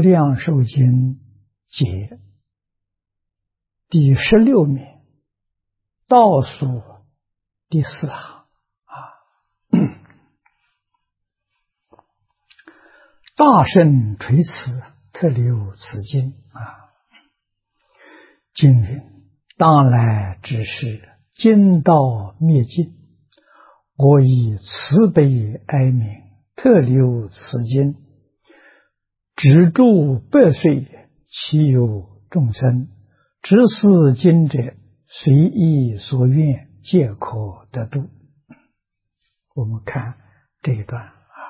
量寿经解第16面倒数第4行大圣垂慈，特留此经经云：当来之事，今道灭尽，我以慈悲哀悯，特留此经，只住100岁，其有众生，知是经者，随意所愿，皆可得度。我们看这一段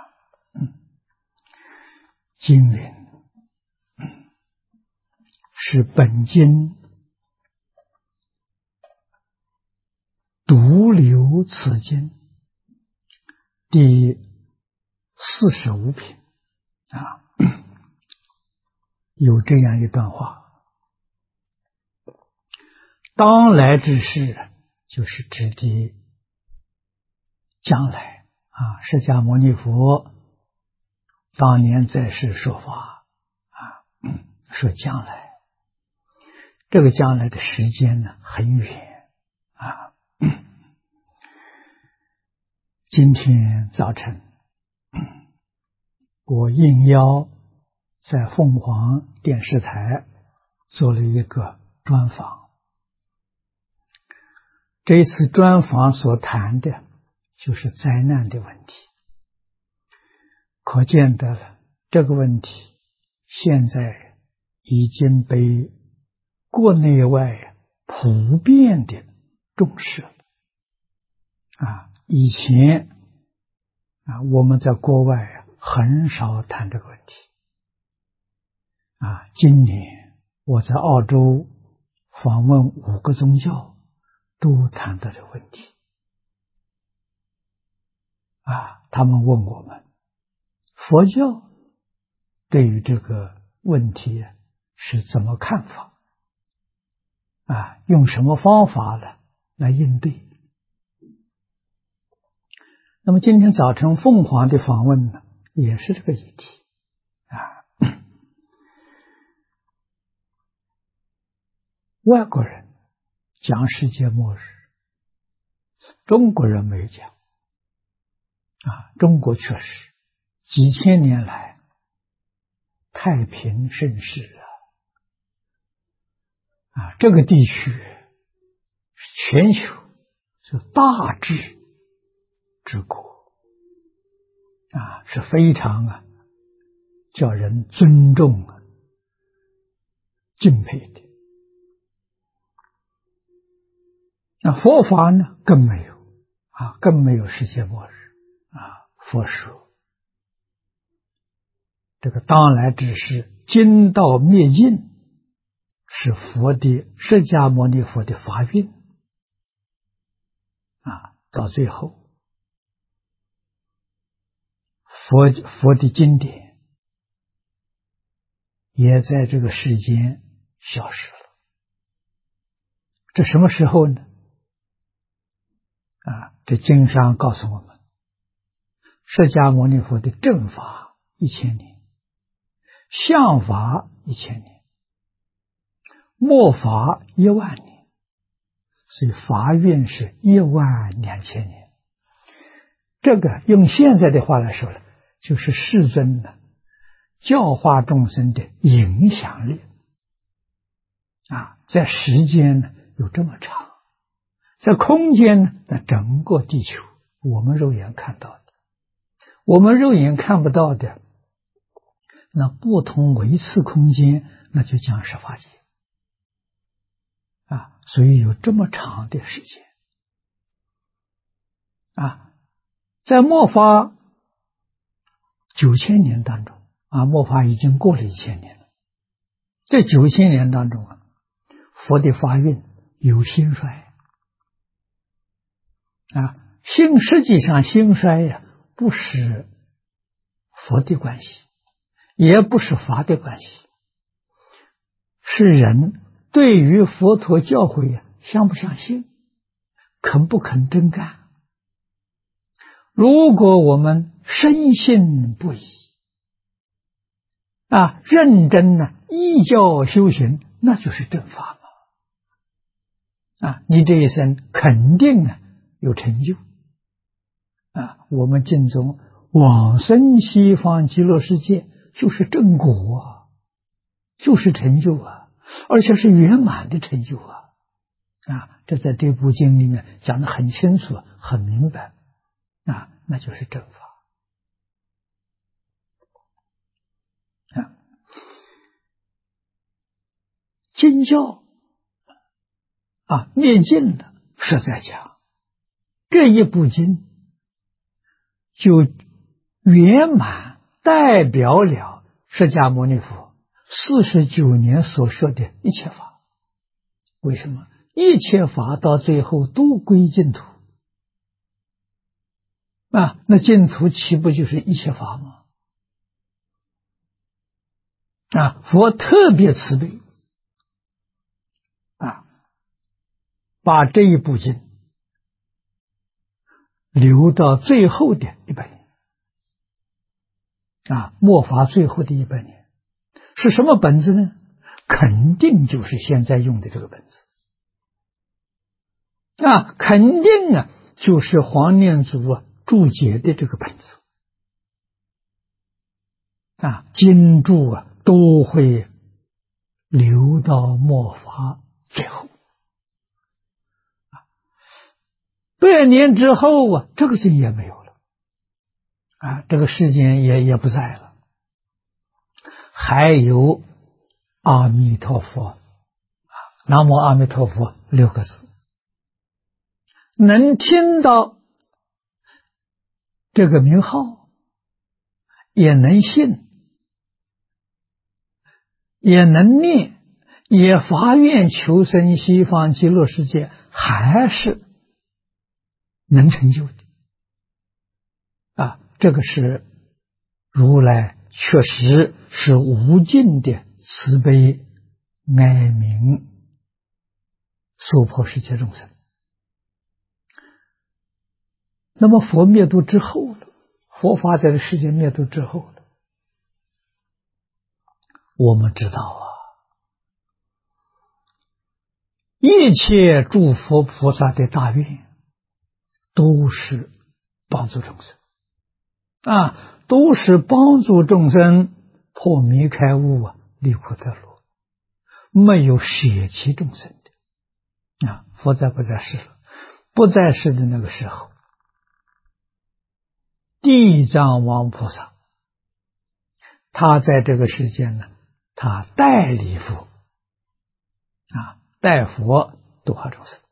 经云是本经独留此经第45品有这样一段话：当来之事，就是指的将来释迦牟尼佛当年在世说法说将来，这个将来的时间呢很远今天早晨我应邀在凤凰电视台做了一个专访，这一次专访所谈的就是灾难的问题，可见得了这个问题现在已经被国内外普遍的重视了以前我们在国外很少谈这个问题今年我在澳洲访问5个宗教，都谈到这个问题他们问我们佛教对于这个问题是怎么看法用什么方法来应对。那么今天早晨凤凰的访问呢，也是这个议题外国人讲世界末日，中国人没有讲中国确实几千年来太平盛世这个地区全球是大治之国是非常叫人尊重敬佩的。那佛法呢更没有更没有世界末日佛说这个当来之事，今道灭尽，是佛的释迦牟尼佛的法运到最后佛的经典也在这个世间消失了。这什么时候呢？这经上告诉我们，释迦牟尼佛的正法1000年，相法1000年，末法10000年，所以法运是12000年。这个用现在的话来说就是世尊教化众生的影响力在时间有这么长，在空间那整个地球我们肉眼看到的，我们肉眼看不到的那不同维次空间，那就讲十法界所以有这么长的时间在末法9000年当中末法已经过了1000年了，这9000年当中佛的法运有兴衰实际上兴衰不是佛的关系，也不是法的关系，是人对于佛陀教诲相不相信，肯不肯真干。如果我们深信不疑认真依教修行，那就是正法嘛。你这一生肯定有成就。我们净宗往生西方极乐世界就是正果就是成就而且是圆满的成就这在这部经里面讲得很清楚很明白那就是正法经教念经的是在讲这一部经就圆满代表了释迦牟尼佛49年所说的一切法。为什么？一切法到最后都归净土那净土岂不就是一切法吗？佛特别慈悲把这一部经留到最后的100年末法最后的100年是什么本子呢？肯定就是现在用的这个本子肯定就是黄念祖注解的这个本子经注都会留到末法最后100年之后这个经也没有了这个世间也不在了。还有阿弥陀佛南无阿弥陀佛6个字，能听到这个名号，也能信，也能念，也发愿求生西方极乐世界，还是能成就的这个是如来确实是无尽的慈悲哀悯娑婆世界众生。那么佛灭度之后了，佛法在这世界灭度之后了，我们知道一切诸佛菩萨的大愿都是帮助众生都是帮助众生破迷开悟离苦得乐，没有舍弃众生的佛在不在世了？不在世的那个时候，地藏王菩萨他在这个世间呢，他代理佛代佛度化众生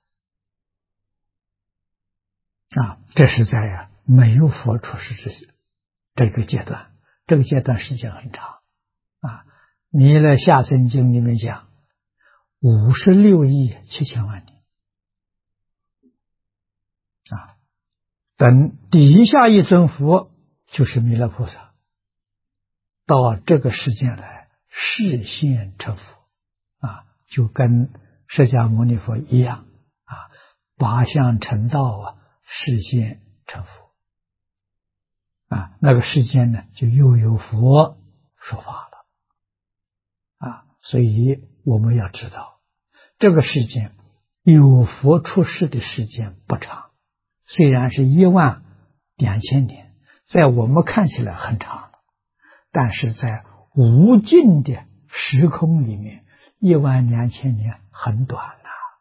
这是在没有佛出世之时这个阶段，这个阶段时间很长弥勒下生经里面讲56亿7千万年等底下一尊佛就是弥勒菩萨到这个世间来示现成佛就跟释迦牟尼佛一样八相成道示现成佛那个世间呢就又有佛说法了所以我们要知道这个世间有佛出世的时间不长，虽然是12000年，在我们看起来很长了，但是在无尽的时空里面12000年很短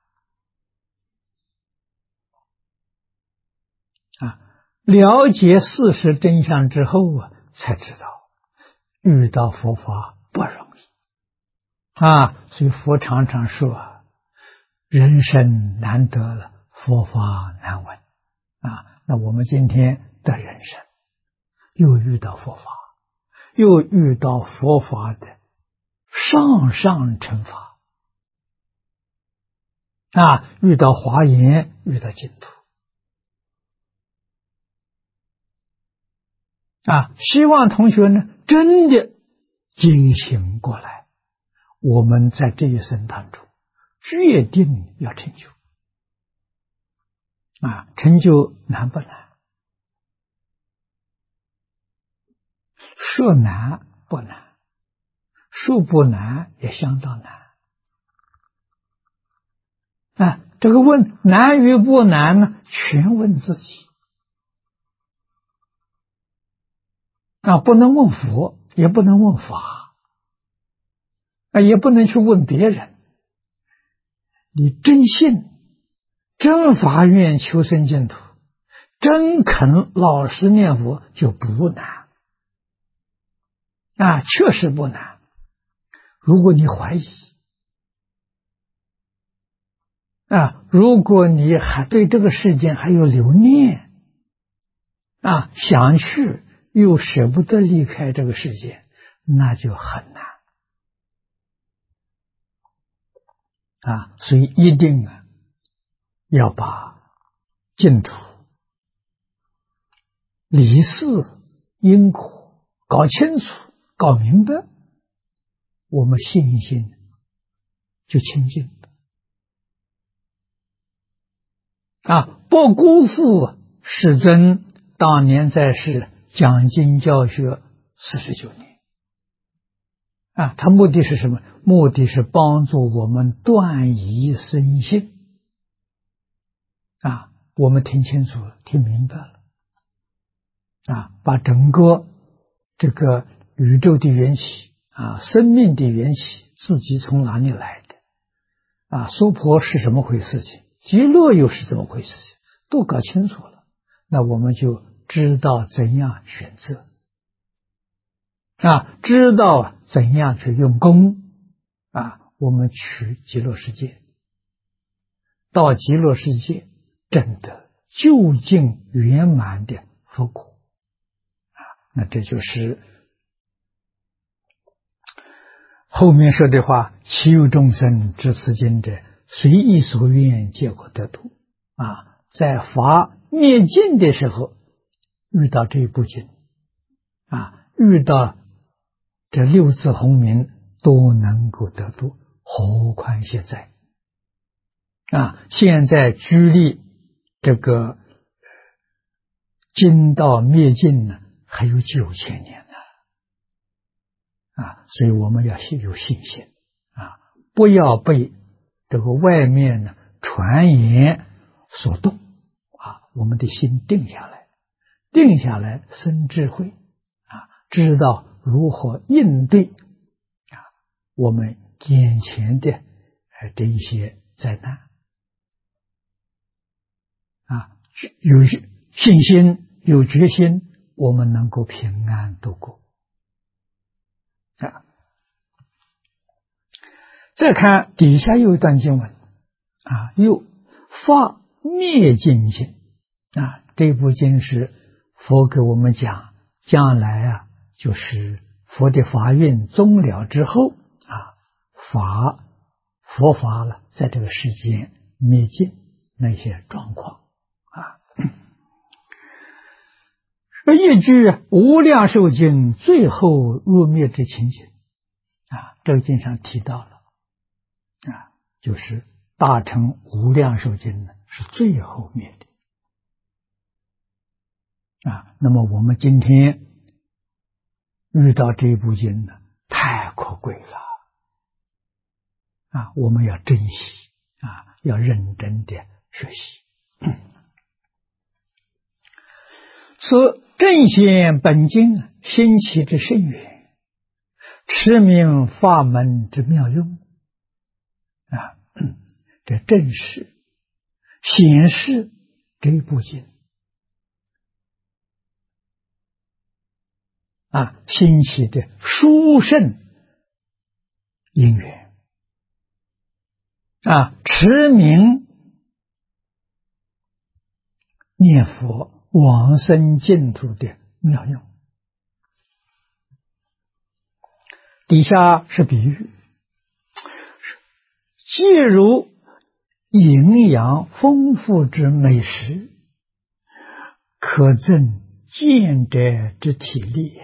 了解事实真相之后才知道遇到佛法不容易所以佛常常说人生难得了，佛法难闻那我们今天的人生又遇到佛法，又遇到佛法的上上乘法遇到华严，遇到净土希望同学呢真的警醒过来，我们在这一生当中决定要成就成就难不难？说难不难恕不难，也相当难。这个问难与不难呢，全问自己。不能问佛，也不能问法，也不能去问别人。你真信，真发愿求生净土，真肯老实念佛，就不难。确实不难。如果你怀疑，如果你还对这个世界还有留念，想去又舍不得离开这个世界，那就很难。所以一定要把净土理事因果搞清楚、搞明白，我们信心就清净。不辜负世尊当年在世讲经教学49年。他目的是什么？目的是帮助我们断疑生信。我们听清楚了，听明白了。把整个这个宇宙的缘起生命的缘起，自己从哪里来的娑婆是什么回事情，极乐又是怎么回事情，都搞清楚了，那我们就知道怎样选择知道怎样去用功我们去极乐世界，到极乐世界证得究竟圆满的佛果那这就是后面说的话：其有众生知此经者，随意所愿，皆可得度。在法灭尽的时候，遇到这部经遇到这六字洪名，都能够得度，何况现在现在距离这个经道灭尽呢，还有9000年呢所以我们要有信心不要被这个外面呢传言所动我们的心定下来，定下来生智慧知道如何应对我们眼前的这一些灾难有信心有决心，我们能够平安度过再看底下有一段经文又发灭尽经这部经是佛给我们讲将来就是佛的法运终了之后佛法了在这个世间灭尽那些状况一句无量寿经最后入灭之情景这个经上提到了就是大乘无量寿经呢是最后灭的那么我们今天遇到这部经呢，太可贵了我们要珍惜要认真的学习此正显本经兴起之深远，持名法门之妙用这正是显示这部经兴起的殊胜因缘持名念佛往生净土的妙用。底下是比喻，既如营养丰富之美食，可增见者之体力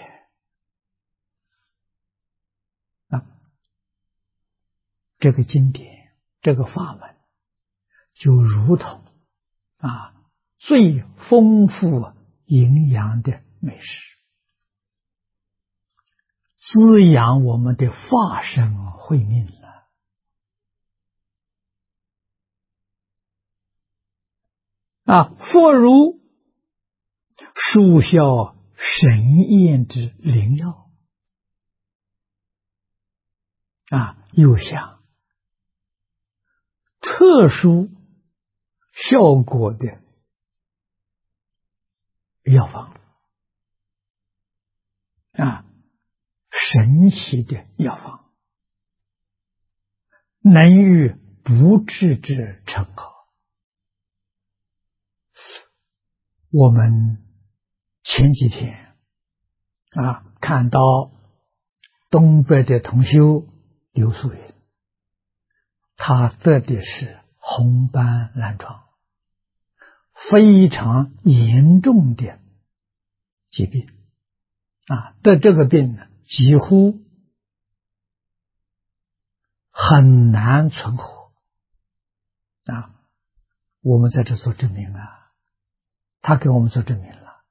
这个经典这个法门就如同最丰富营养的美食滋养我们的法身慧命了。佛如殊效神验之灵药又像特殊效果的药方神奇的药方，能于不治之成好。我们前几天看到东北的同修刘素云，他得的是红斑狼疮，非常严重的疾病得这个病呢，几乎很难存活我们在这做证明他给我们做证明了，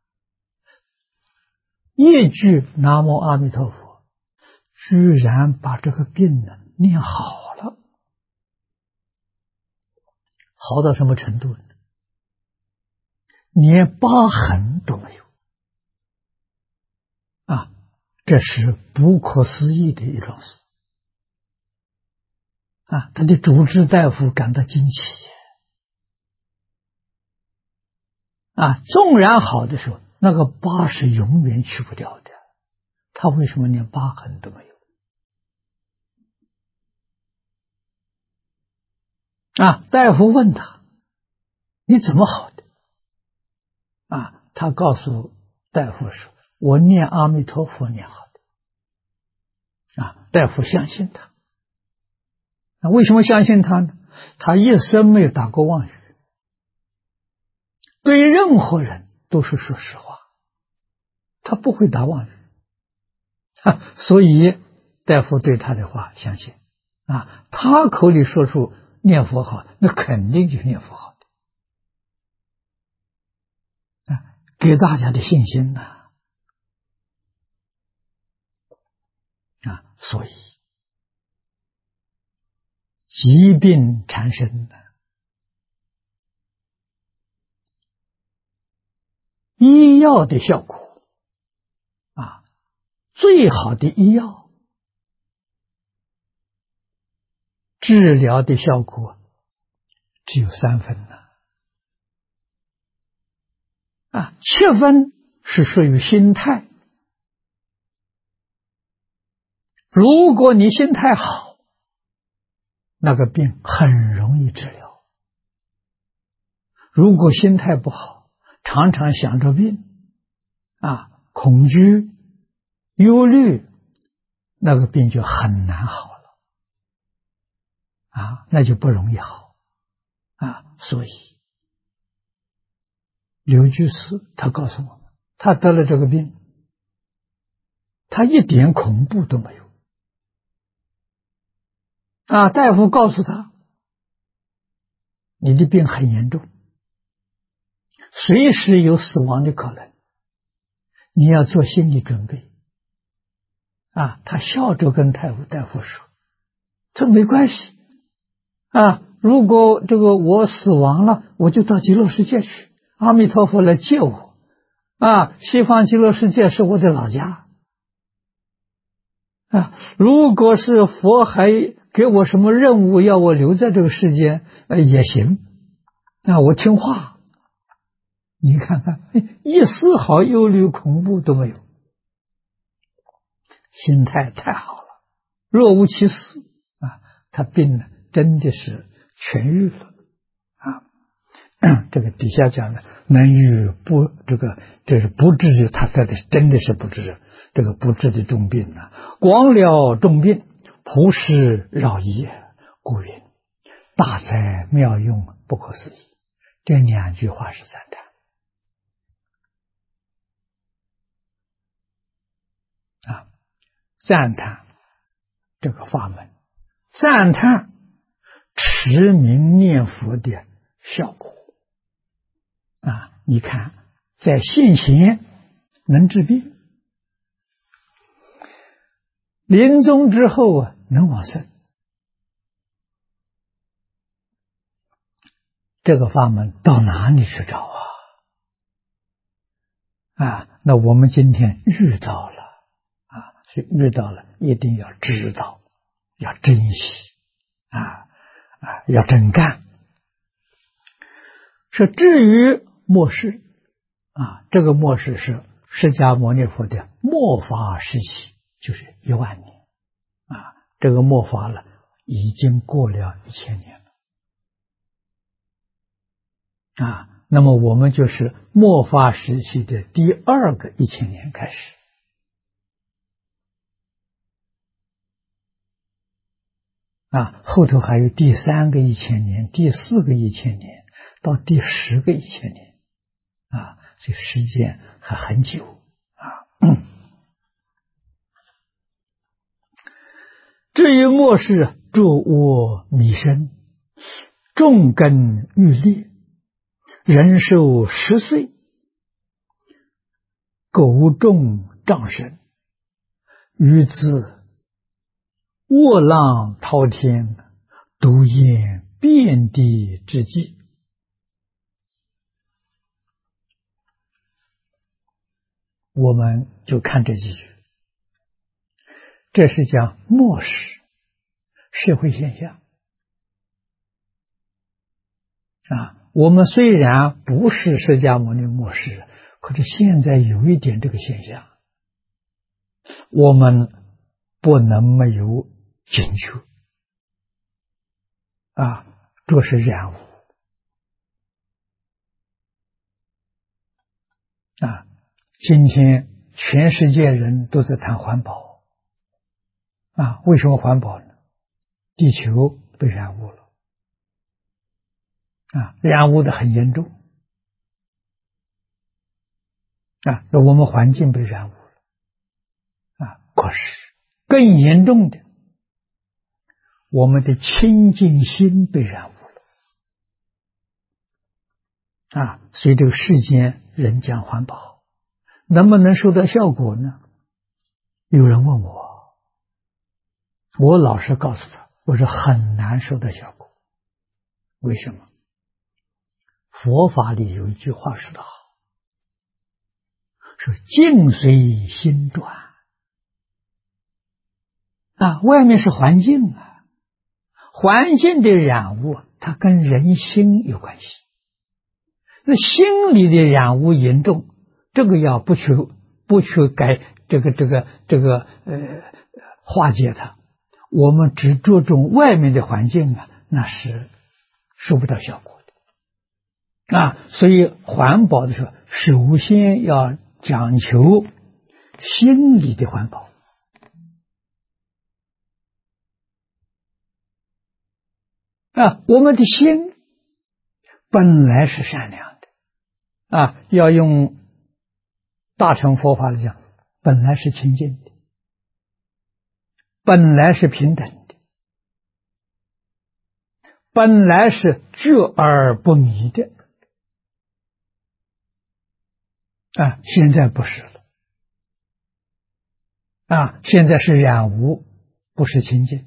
一句南无阿弥陀佛，居然把这个病呢念好了，好到什么程度呢？连疤痕都没有这是不可思议的一桩事他的主治大夫感到惊奇纵然好的时候，那个疤是永远去不掉的，他为什么连疤痕都没有大夫问他你怎么好的他告诉大夫说我念阿弥陀佛念好的大夫相信他为什么相信他呢？他一生没有打过妄语，对任何人都是说实话，他不会打妄语所以大夫对他的话相信他口里说出念佛好，那肯定就是念佛好的给大家的信心所以疾病缠身医药的效果最好的医药治疗的效果只有3分7分是属于心态。如果你心态好，那个病很容易治疗。如果心态不好，常常想着病恐惧忧虑，那个病就很难好了那就不容易好所以刘居士他告诉我们，他得了这个病，他一点恐怖都没有大夫告诉他你的病很严重，随时有死亡的可能，你要做心理准备他笑着跟大夫说，这没关系如果这个我死亡了，我就到极乐世界去，阿弥陀佛来接我西方极乐世界是我的老家如果是佛还给我什么任务要我留在这个世间也行我听话。你看看一丝毫忧虑恐怖都没有，心态太好了，若无其事他病呢真的是痊愈了这个底下讲的能愈不这是不治的，他得的真的是不治，这个不治的重病光了重病，普施饶益，故云大哉妙用，不可思议。这2句话是赞叹赞叹这个法门，赞叹持名念佛的效果你看在现前能治病， 临终之后啊，能往生，这个法门到哪里去找那我们今天遇到了所以遇到了一定要知道，要珍惜要真干。说至于末世这个末世是释迦牟尼佛的末法时期，就是10000年这个末法了，已经过了1000年了那么我们就是末法时期的第2个1000年开始后头还有第3个1000年，第4个1000年，到第10个1000年所以时间还很久至于末世，诸恶弥生，众根欲裂，人寿10岁，狗众障身，于兹卧浪滔天，毒焰遍地之际。我们就看这几句，这是讲末世社会现象我们虽然不是释迦牟尼末世，可是现在有一点这个现象，我们不能没有警觉这是染污今天全世界人都在谈环保为什么环保呢？地球被染污了染污的很严重那我们环境被染污了可是更严重的，我们的清净心被染污了所以这个世间人讲环保能不能收到效果呢？有人问我老实告诉他，我说很难收到效果。为什么？佛法里有一句话说得好，说境随心转外面是环境环境的染污它跟人心有关系，那心里的染污严重，这个要不去改化解它，我们只注重外面的环境那是收不到效果的所以环保的时候，首先要讲求心理的环保我们的心本来是善良的要用大乘佛法来讲，本来是清净的，本来是平等的，本来是觉而不迷的现在不是了现在是染污，不是清净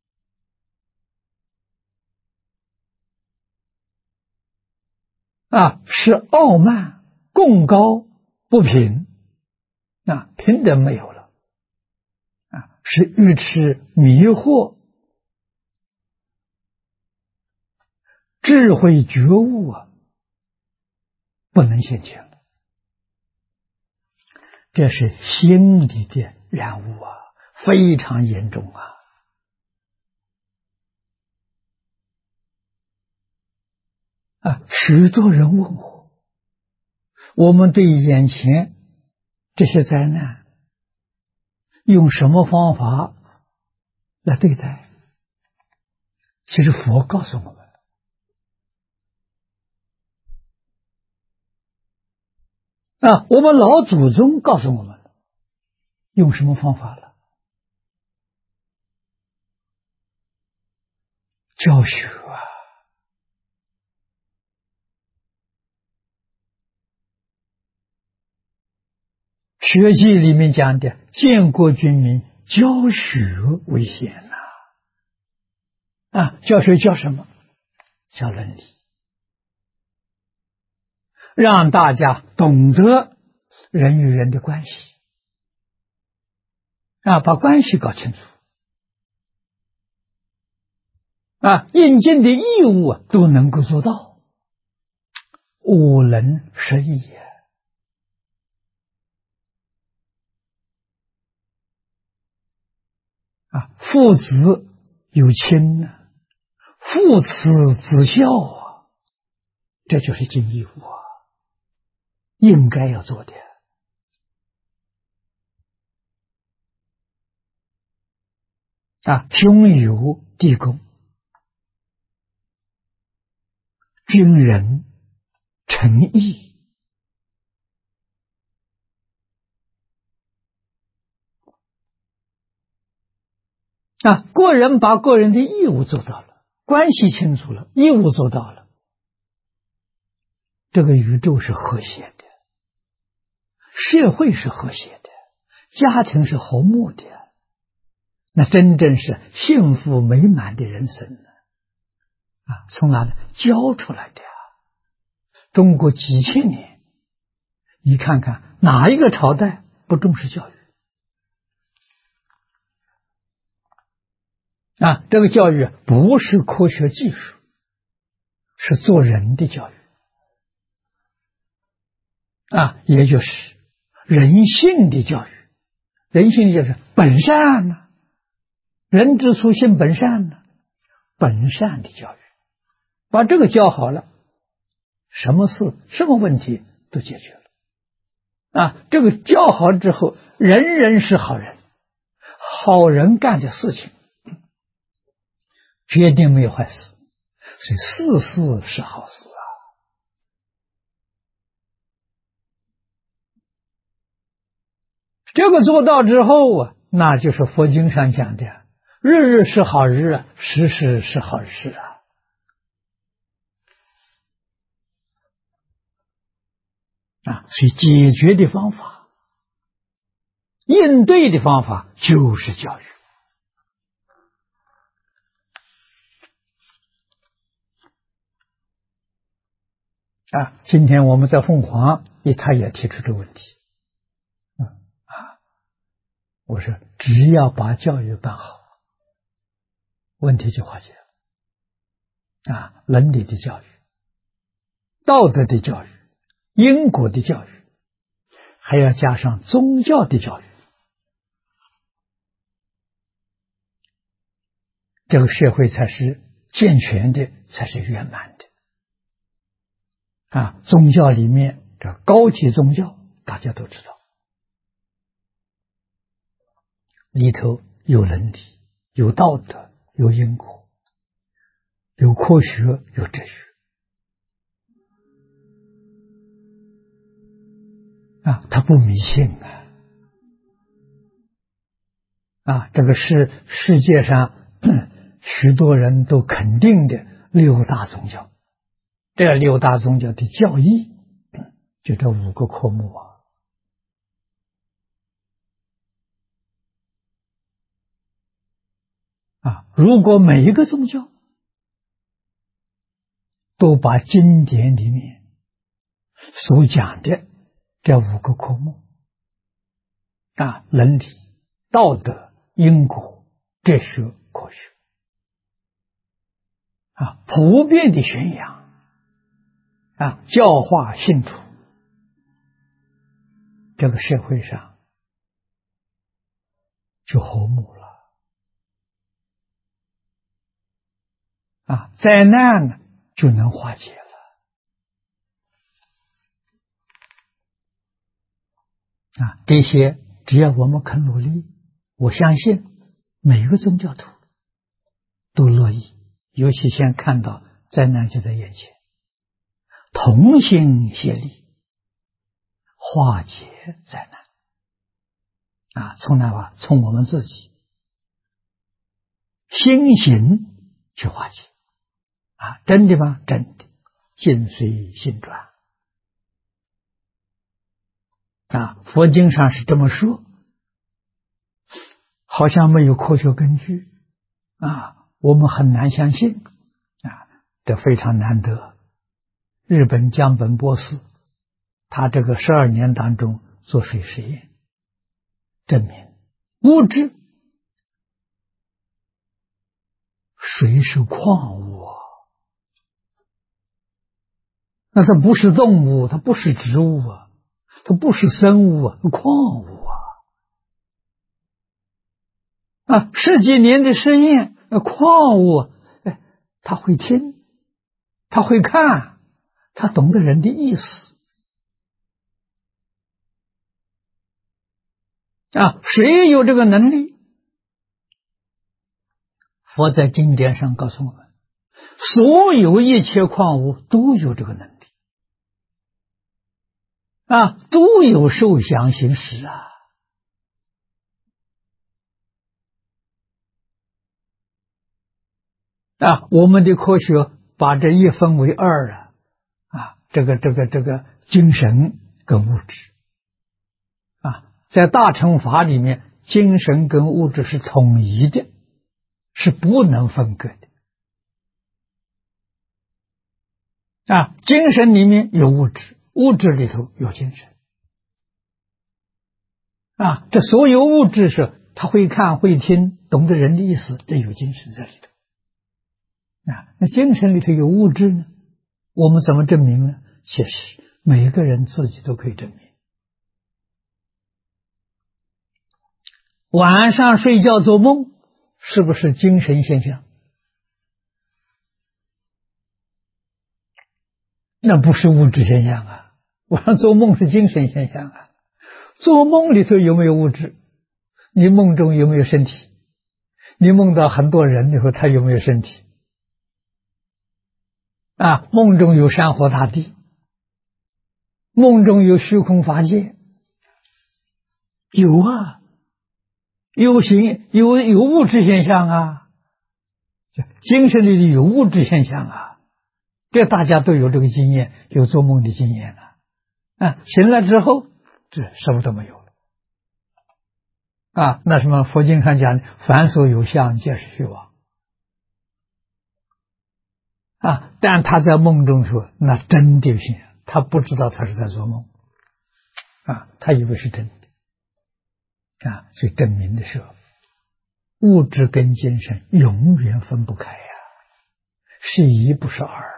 是傲慢、贡高、不平平等没有了是愚痴、迷惑，智慧觉悟不能现前了，这是心理的染污非常严重许多人问我们对眼前这些灾难用什么方法来对待？其实佛告诉我们我们老祖宗告诉我们用什么方法了？教学学记里面讲的建国军民教学为先教学教什么？教伦理，让大家懂得人与人的关系把关系搞清楚应尽的义务都能够做到，吾能实义也父子有亲父慈子孝这就是尽义务应该要做的兄友弟恭，君人诚义个人把个人的义务做到了，关系清楚了，义务做到了，这个宇宙是和谐的，社会是和谐的，家庭是和睦的，那真正是幸福美满的人生从哪里教出来的中国几千年，你看看哪一个朝代不重视教育这个教育不是科学技术，是做人的教育也就是人性的教育。人性的就是本善人之初性本善本善的教育，把这个教好了，什么事什么问题都解决了这个教好之后，人人是好人，好人干的事情决定没有坏事，所以事事是好事这个做到之后那就是佛经上讲的日日是好日时时是好事所以解决的方法，应对的方法就是教育今天我们在凤凰他也提出这个问题我说只要把教育办好，问题就化解了伦理的教育，道德的教育，因果的教育，还要加上宗教的教育，这个社会才是健全的，才是圆满的宗教里面这高级宗教大家都知道，里头有伦理，有道德，有因果，有科学，有哲学他不迷信这个是世界上许多人都肯定的六大宗教，这六大宗教的教义就这5个科目如果每一个宗教都把经典里面所讲的这5个科目伦理、道德、因果、哲学、科学普遍的宣扬教化信徒，这个社会上就和睦了灾难呢就能化解了这些只要我们肯努力，我相信每一个宗教徒都乐意，尤其先看到灾难就在眼前，同心协力化解灾难从哪吧？从我们自己心行去化解真的吗？真的，境随心转佛经上是这么说， 好像没有科学根据啊，我们很难相信啊，这非常难得。日本江本博士，他这个12年当中做水实验，证明物质，水是矿物啊，那它不是动物，它不是植物啊，它不是生物啊，矿物啊。啊，十几年的实验，矿物，他会听，他会看，他懂得人的意思。啊，谁有这个能力？佛在经典上告诉我们，所有一切矿物都有这个能力。啊，都有受想行识啊。啊，我们的科学把这一分为二啊，这个精神跟物质啊，在大乘法里面，精神跟物质是统一的，是不能分割的。啊，精神里面有物质，物质里头有精神。啊，这所有物质是他会看会听，懂得人的意思，这有精神在里头。啊，那精神里头有物质呢？我们怎么证明呢？其实每个人自己都可以证明。晚上睡觉做梦，是不是精神现象？那不是物质现象啊！晚上做梦是精神现象啊！做梦里头有没有物质？你梦中有没有身体？你梦到很多人以后，他有没有身体？啊，梦中有山河大地，梦中有虚空法界，有啊，有物质现象啊，精神里有物质现象啊，这大家都有这个经验，有做梦的经验啊。啊，醒了之后，这什么都没有了。啊，那什么佛经上讲的，凡所有相，皆是虚妄。啊，但他在梦中说，那真的是，他不知道他是在做梦。啊，他以为是真的。啊，所以证明的是，物质跟精神永远分不开呀，是一不是二啊。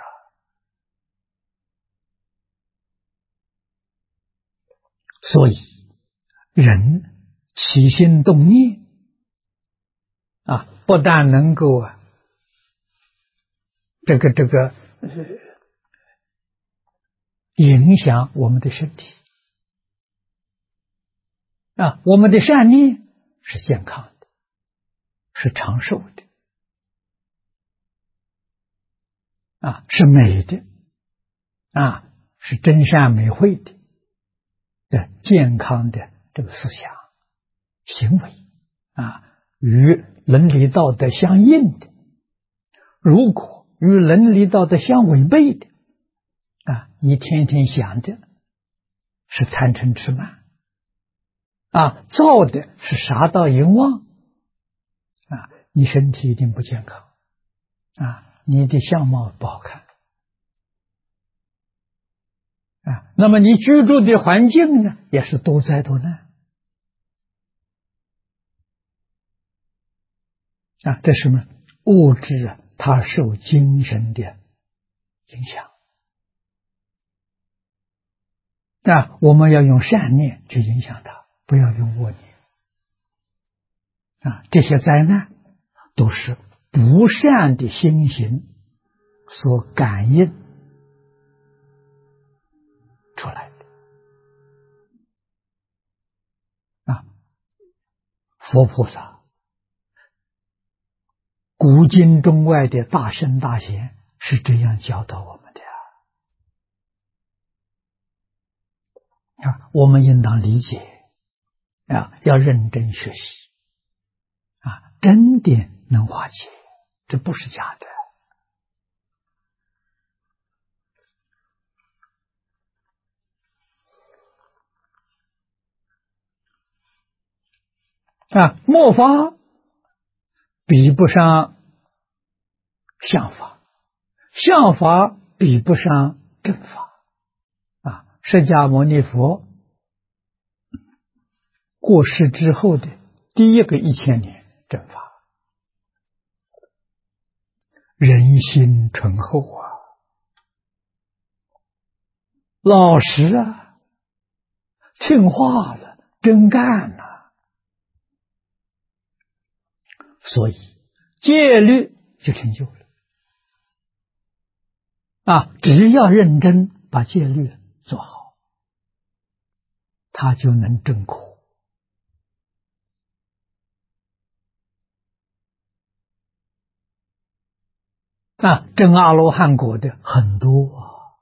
所以人起心动念啊，不但能够影响我们的身体啊，我们的善念是健康的，是长寿的啊，是美的啊，是真善美慧的健康的这个思想行为啊，与伦理道德相应的。如果与伦理道德相违背的啊，你天天想的是贪嗔痴慢啊，造的是杀盗淫妄啊，你身体一定不健康啊，你的相貌不好看啊，那么你居住的环境呢，也是多灾多难啊。这是什么？物质啊，它受精神的影响啊，我们要用善念去影响它，不要用恶念啊。这些灾难都是不善的心行所感应出来的啊。佛菩萨、古今中外的大圣大贤是这样教导我们的啊，我们应当理解啊，要认真学习啊，真的能化解，这不是假的啊。末法比不上相法，相法比不上正法。释迦牟尼佛过世之后的第一个1000年正法，人心醇厚啊，老实啊，听话了，真干了，所以戒律就成就了。只要认真把戒律做好，他就能证苦。证阿罗汉果的很多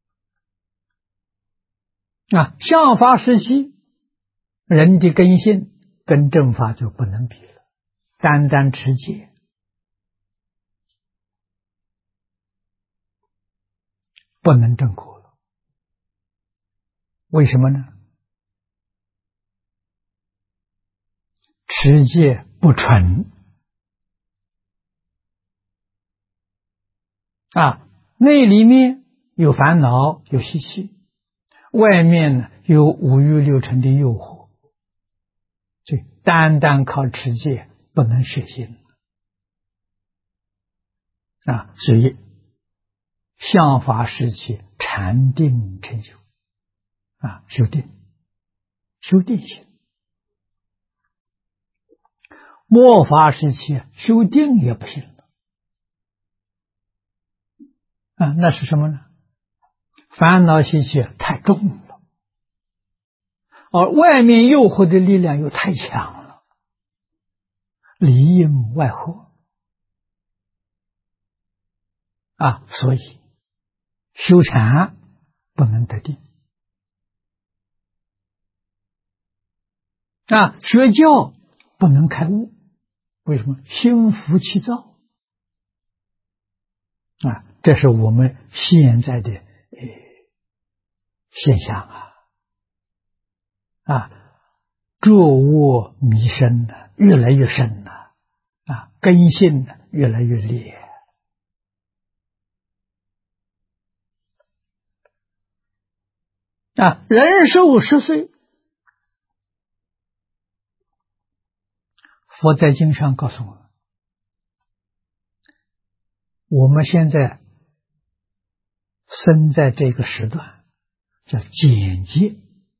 相法时期，人的根性跟正法就不能比了，单单持戒不能证苦了。为什么呢？持戒不纯内里面有烦恼有习气，外面呢有五欲六尘的诱惑，所以单单靠持戒不能实行所以相法时期禅定成就修定心。末法时期修定也不行了那是什么呢？烦恼习气太重了，而外面诱惑的力量又太强了，里应外合所以修禅不能得定学教不能开悟。为什么？心浮气躁这是我们现在的现象浊恶迷深越来越深根性越来越烈人寿10岁，佛在经上告诉我们现在生在这个时段叫简洁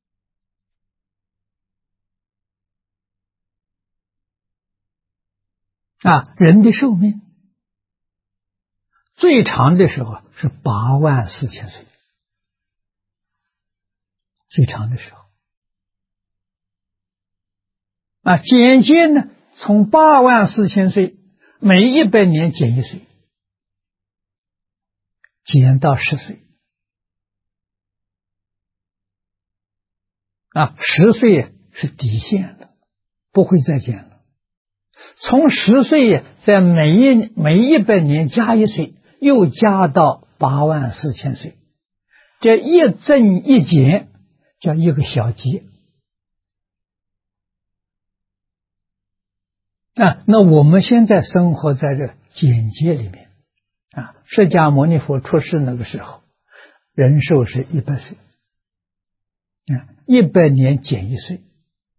人的寿命最长的时候是84000岁，最长的时候简洁呢，从84000岁每100年减1岁，减到10岁10岁是底线了，不会再减了。从10岁在每100年加1岁，又加到84000岁，这一增一减叫一个小节那我们现在生活在这简洁里面释迦牟尼佛出世那个时候，人寿是100岁100年减1岁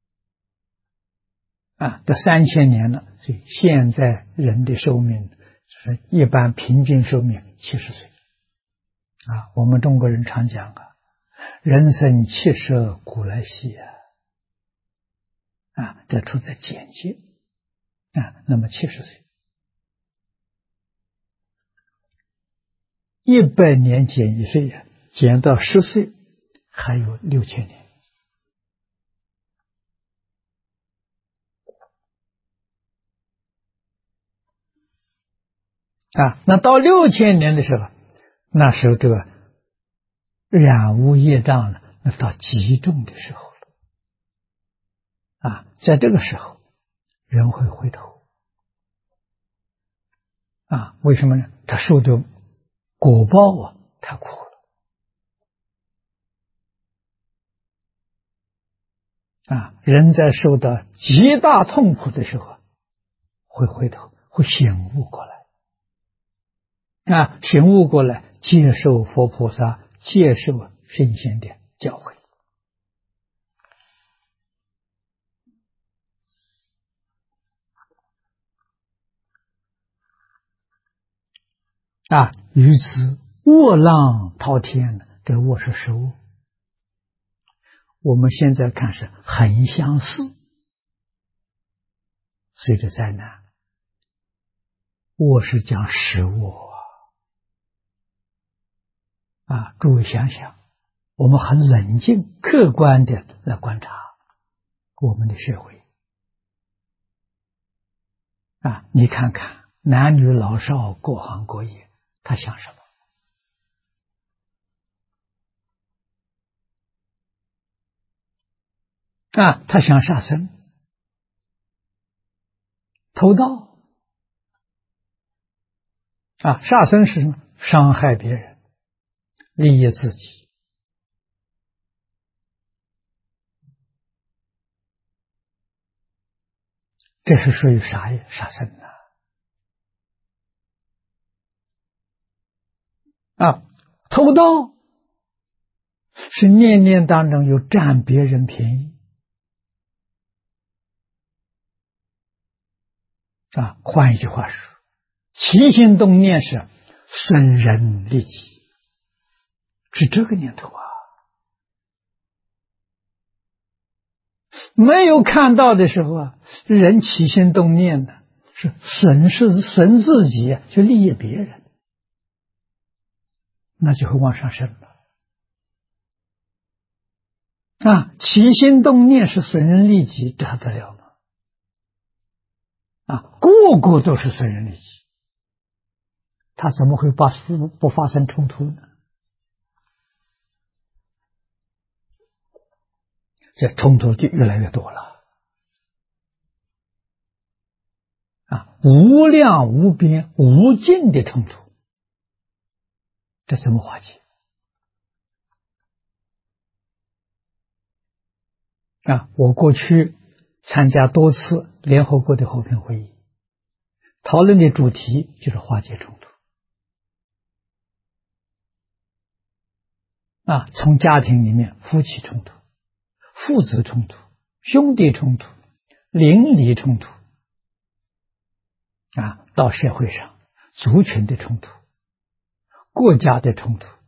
这3000年了，所以现在人的寿命就是一般平均寿命70岁我们中国人常讲人生70古来稀这处在简洁那么70岁100年减1岁减到10岁还有6000年那到6000年的时候，那时候这个染污业障呢，那到极重的时候了在这个时候人会回头为什么呢？他受的果报太苦了人在受到极大痛苦的时候会回头， 会醒悟过来，醒悟过来，接受佛菩萨，接受圣贤的教诲。于此卧浪滔天，这个卧是实物，我们现在看是很相似。随着灾难，卧是讲实物诸位想想，我们很冷静客观的来观察我们的社会你看看男女老少各行各业，他想什么？他想杀生、偷盗杀生是什么？伤害别人，利益自己。这是属于杀生偷盗是念念当中有占别人便宜换一句话说，起心动念是损人利己，是这个念头没有看到的时候人起心动念的是损自己，去利益别人，那就会往上升了起心动念是损人利己，这还得了吗？个个都是损人利己，他怎么会不发生冲突呢？这冲突就越来越多了无量无边无尽的冲突，这怎么化解我过去参加多次联合国的和平会议，讨论的主题就是化解冲突从家庭里面夫妻冲突、父子冲突、兄弟冲突、邻里冲突到社会上族群的冲突、国家的冲突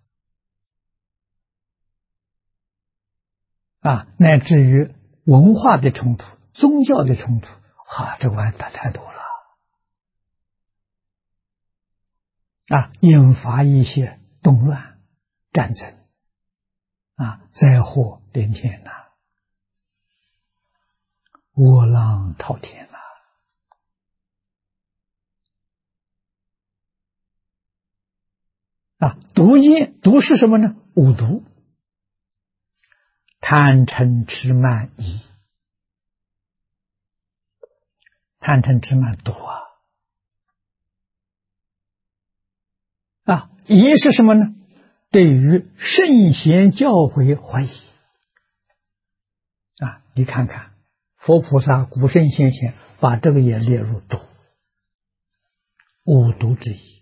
乃至于文化的冲突、宗教的冲突这玩意太多了引发一些动乱、战争灾祸连天卧浪滔天毒是什么呢？五毒：贪嗔痴慢疑。贪嗔痴慢毒疑是什么呢？对于圣贤教诲怀疑你看看佛菩萨、古圣先贤把这个也列入毒，五毒之一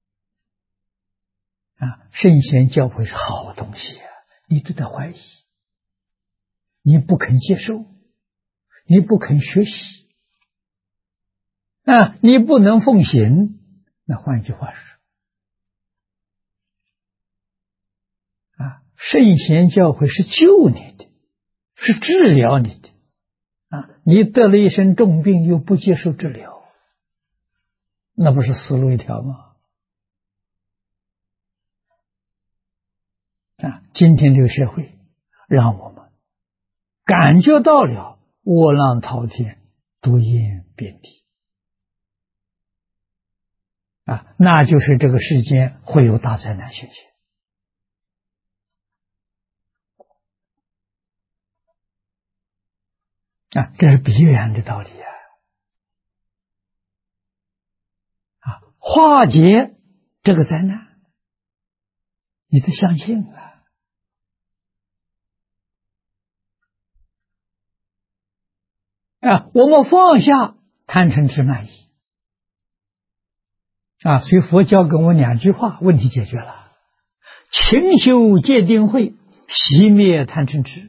圣贤教诲是好东西你都在怀疑，你不肯接受，你不肯学习你不能奉行，那换一句话说圣贤教诲是救你的，是治疗你的你得了一身重病又不接受治疗，那不是死路一条吗？今天这个社会让我们感觉到了卧浪滔天、毒烟遍地那就是这个世间会有大灾难现前这是必然的道理化解这个灾难，你得相信我们放下贪嗔痴慢疑所以佛教给我2句话，问题解决了：勤修戒定慧，熄灭贪嗔痴。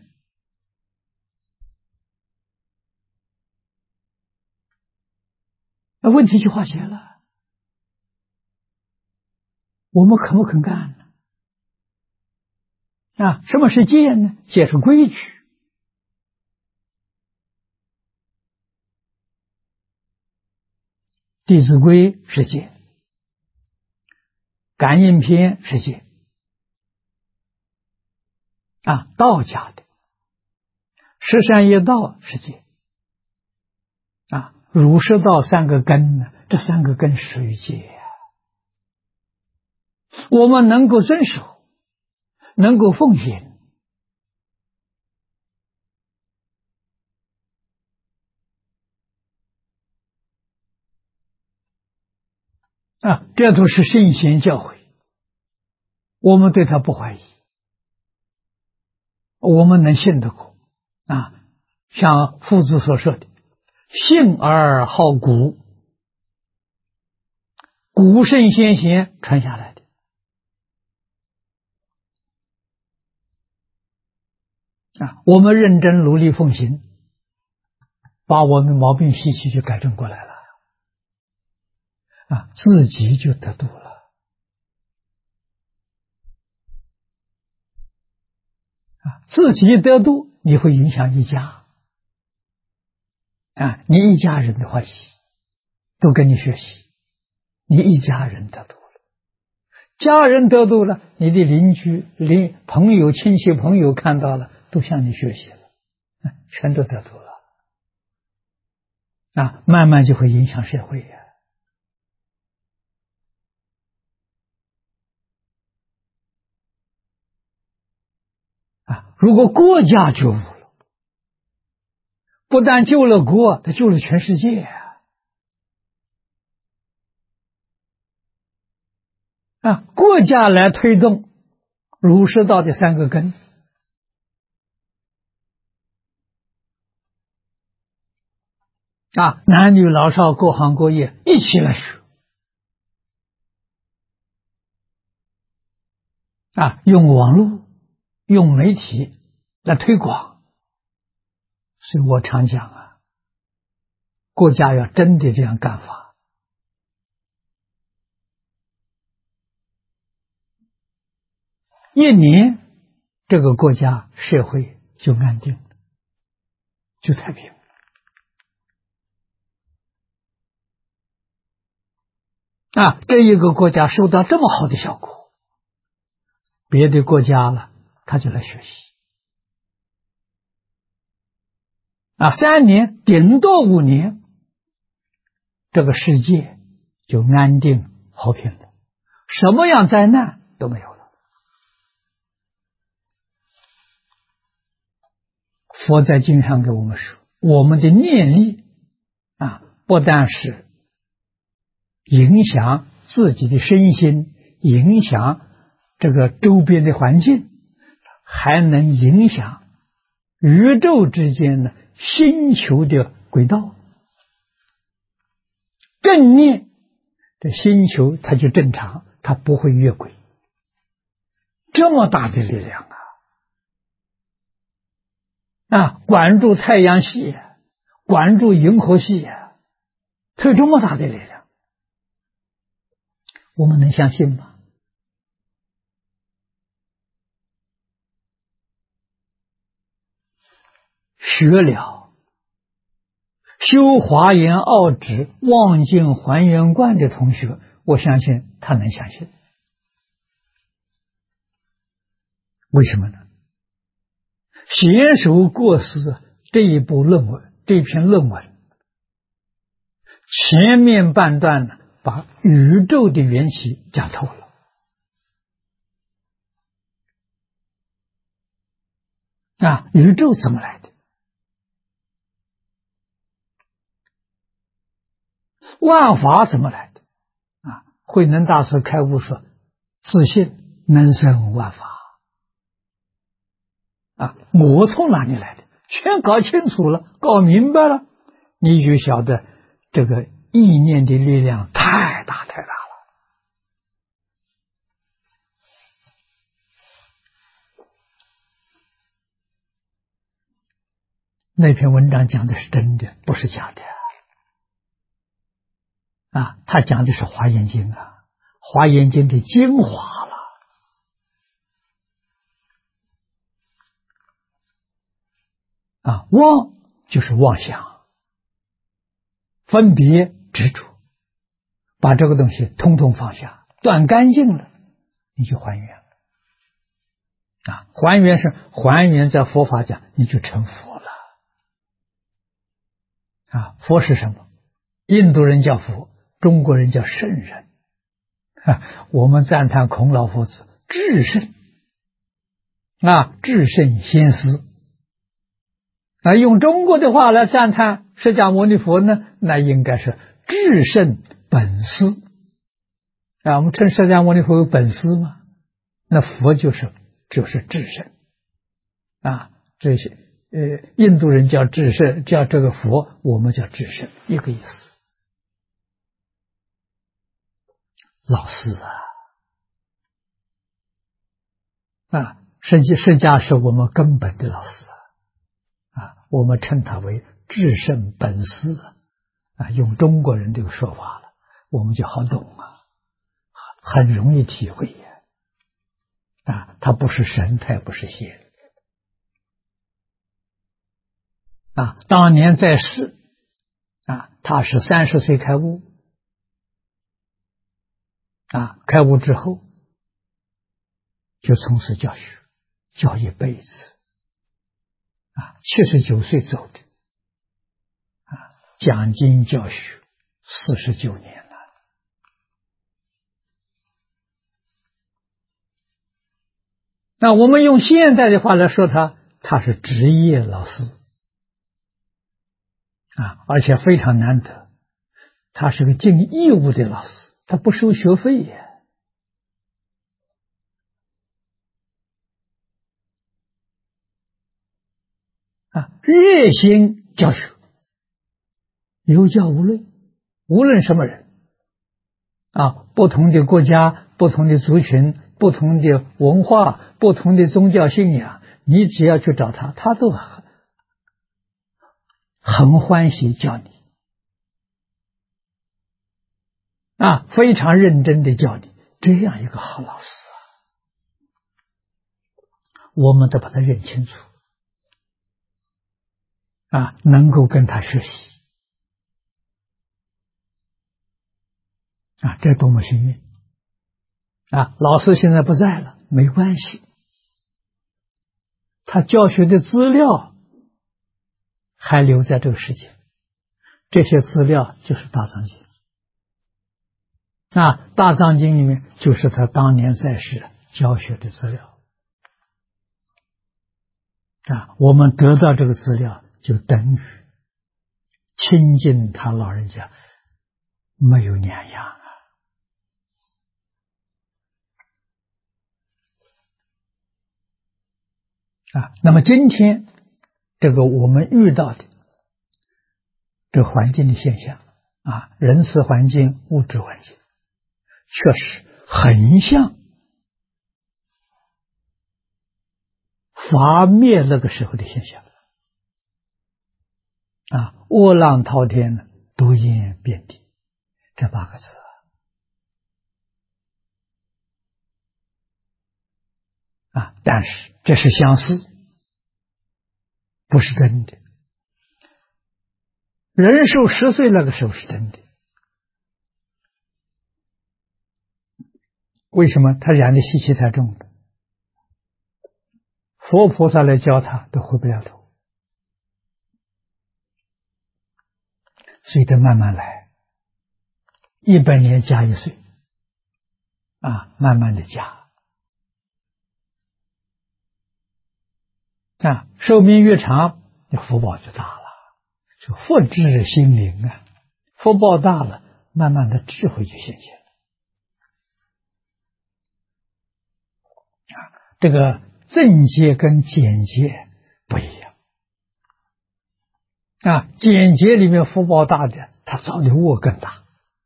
那问题就化解了。我们肯不肯干呢？什么是戒呢？戒是规矩。弟子规是戒，感应篇是戒，道家的十善业道是戒，儒释道3个根呢，这3个根属于戒我们能够遵守，能够奉行，这都是圣贤教诲，我们对他不怀疑，我们能信得过像夫子所说的信而好古，古圣先贤传下来的我们认真努力奉行，把我们毛病习气就改正过来了自己就得度了自己得度，你会影响一家你一家人的欢喜都跟你学习，你一家人得度了，家人得度了，你的邻居、朋友、亲戚朋友看到了，都向你学习了，全都得度了慢慢就会影响社会如果国家觉悟了，不但救了国，他救了全世界国家来推动儒释道的3个根男女老少各行各业一起来学用网络用媒体来推广，所以我常讲国家要真的这样干法，1年这个国家社会就安定了，就太平这一个国家收到这么好的效果，别的国家了他就来学习3年顶多5年，这个世界就安定和平了，什么样灾难都没有了。佛在经上给我们说，我们的念力不但是影响自己的身心，影响这个周边的环境，还能影响宇宙之间的星球的轨道。正念，这星球它就正常，它不会越轨。这么大的力量管住太阳系，管住银河系它有这么大的力量，我们能相信吗？学了修华严奥旨望境还原观的同学，我相信他能相信。为什么呢？携手过失这一部论文，这篇论文前面半段呢，把宇宙的缘起讲透了。宇宙怎么来的？万法怎么来的？慧能大师开悟说，自信能生万法。我从哪里来的？全搞清楚了，搞明白了，你就晓得这个意念的力量太大太大了。 那篇文章讲的是真的，不是假的啊！他讲的是华严经啊，华严经的精华了啊！妄就是妄想、分别、执着，把这个东西统统放下，断干净了，你就还原了啊！还原是还原，在佛法讲，你就成佛了啊！佛是什么？印度人叫佛，中国人叫圣人。我们赞叹孔老夫子至圣啊，至圣先师。用中国的话来赞叹释迦牟尼佛呢，那应该是至圣本师啊。我们称释迦牟尼佛为本师嘛，那佛就是至圣啊。这些印度人叫至圣，叫这个佛，我们叫至圣，一个意思。老师啊，释迦是我们根本的老师啊，我们称他为至圣本师啊，用中国人这个说法了，我们就好懂啊，很容易体会呀啊，他不是神，他也不是仙啊，当年在世啊，他是30岁开悟啊，开悟之后就从事教学，教一辈子啊，79岁走的啊，讲经教学49年了。那我们用现代的话来说他是职业老师啊，而且非常难得，他是个尽义务的老师，他不收学费呀。啊，热心教学，有教无类，无论什么人啊，不同的国家、不同的族群、不同的文化、不同的宗教信仰，你只要去找他，他都很欢喜教你啊，非常认真的教你，这样一个好老师啊，我们得把他认清楚啊，能够跟他学习啊，这多么幸运啊！老师现在不在了，没关系，他教学的资料还留在这个世界，这些资料就是大藏经啊，大藏经里面就是他当年在世教学的资料啊，我们得到这个资料就等于亲近他老人家没有两样啊。那么今天这个我们遇到的这个环境的现象啊，人事环境、物质环境，确实很像伐灭那个时候的现象啊，波浪滔天，毒烟遍地，这8个字啊，但是这是相似，不是真的。人寿10岁那个时候是真的，为什么？他染的习气太重了，佛菩萨来教他都回不了头，所以得慢慢来，100年加1岁啊，慢慢的加啊，寿命越长，福报就大了。就福智心灵啊，福报大了，慢慢的智慧就现前了啊。这个正解跟简洁不一样啊，简洁里面福报大的，他造的恶更大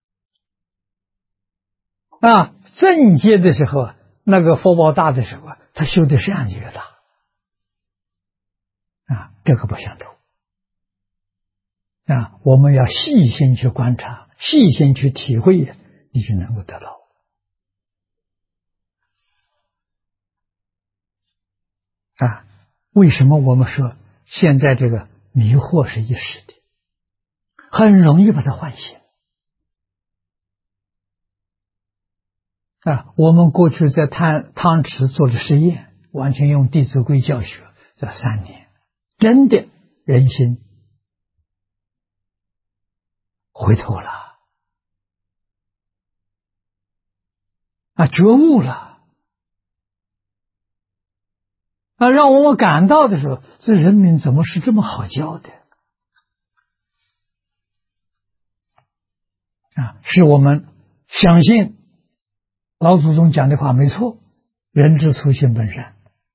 啊。正解的时候，那个福报大的时候，他修的善越大啊，这个不相同我们要细心去观察，细心去体会，你就能够得到。为什么我们说现在这个迷惑是一时的，很容易把它唤醒？我们过去在汤池做的实验，完全用《弟子规》教学，这3年，真的人心回头了，觉悟了，让我们感到的时候，这人民怎么是这么好教的？是我们相信老祖宗讲的话没错，人之初性本善。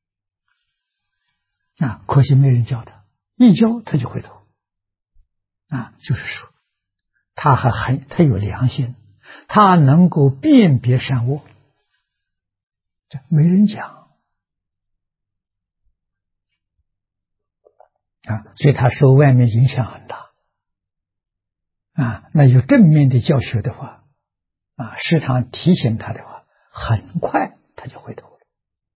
可惜没人教他，一教他就回头。就是说，他有良心，他能够辨别善恶，这没人讲所以他受外面影响很大那有正面的教学的话时常提醒他的话，很快他就回头了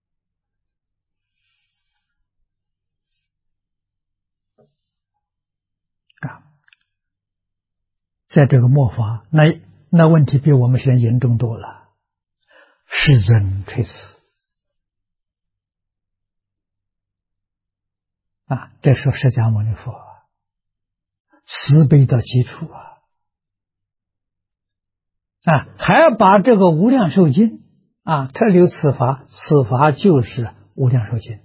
在这个末法，那问题比我们现在严重多了，世尊垂死这时候释迦牟尼佛慈悲到极处还要把这个无量寿经特留此法，此法就是无量寿经。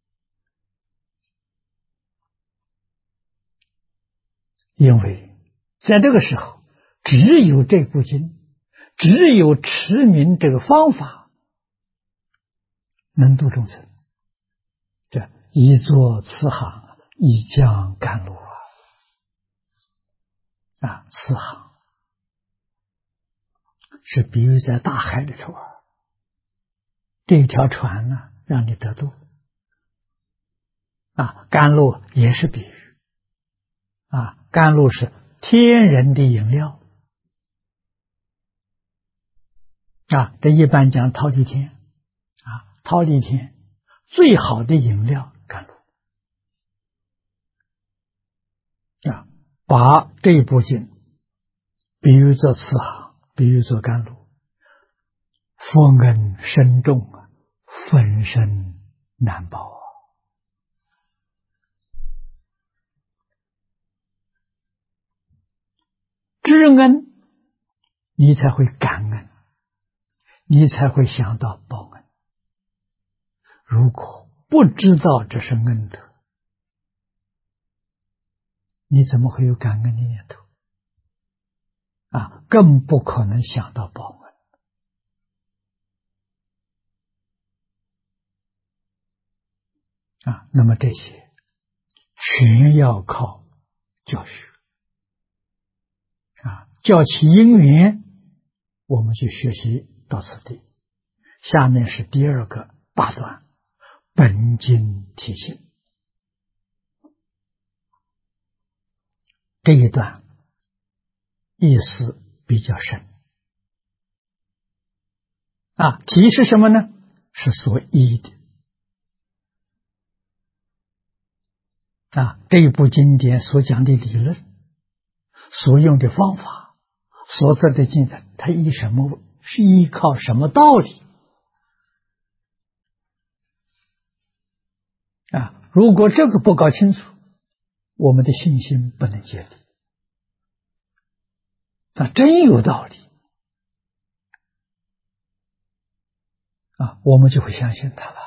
因为在这个时候，只有这部经，只有持名这个方法，能度众生。这一作此行，一将甘露此行是比喻在大海里头这条船让你得度甘露也是比喻甘露是天人的饮料这一般讲忉利天忉利天最好的饮料甘露把这部经比喻作慈航，比喻作甘露，佛恩深重分身难报知恩你才会感恩，你才会想到报恩。如果不知道这是恩德，你怎么会有感恩的念头更不可能想到报恩那么这些全要靠教学教其因缘，我们就学习到此地。下面是第2个大段，本经体性。这一段意思比较深题是什么呢？是所依的这一部经典所讲的理论，所用的方法，所得的进展，它是依靠什么道理如果这个不搞清楚，我们的信心不能建立真有道理我们就会相信他了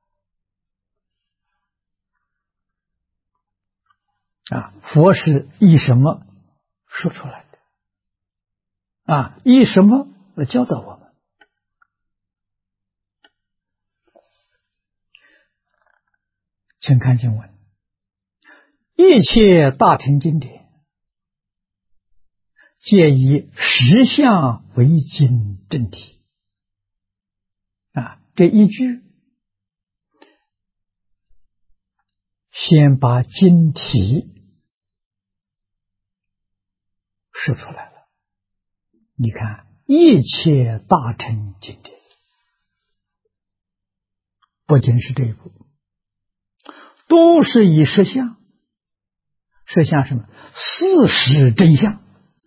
佛是依什么说出来的依什么来教导我们？请看经文，一切大乘经典皆以实相为经正体这一句先把经体说出来了。你看，一切大乘经典，不仅是这一部，都是以实相，实相什么？事实真相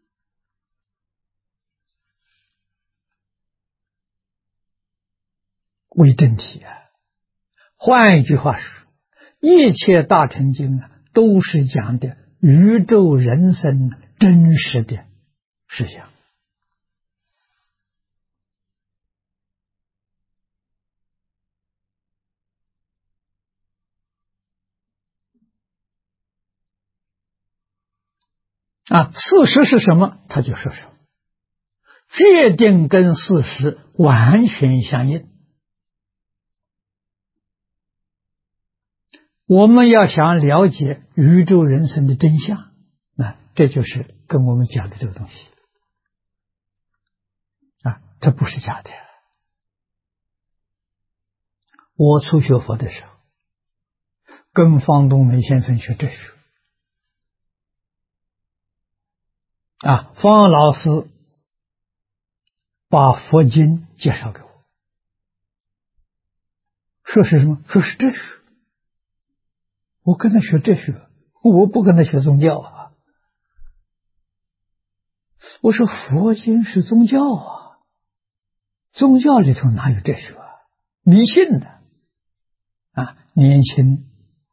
为正体啊。换一句话说，一切大乘经啊，都是讲的宇宙人生真实的实相。事实是什么，他就说什么，决定跟事实完全相应。我们要想了解宇宙人生的真相，这就是跟我们讲的这个东西这不是假的。我初学佛的时候，跟方东梅先生学哲学方老师把佛经介绍给我，说是什么？说是哲学。我跟他学哲学，我不跟他学宗教啊。我说佛经是宗教啊，宗教里头哪有哲学啊？迷信的年轻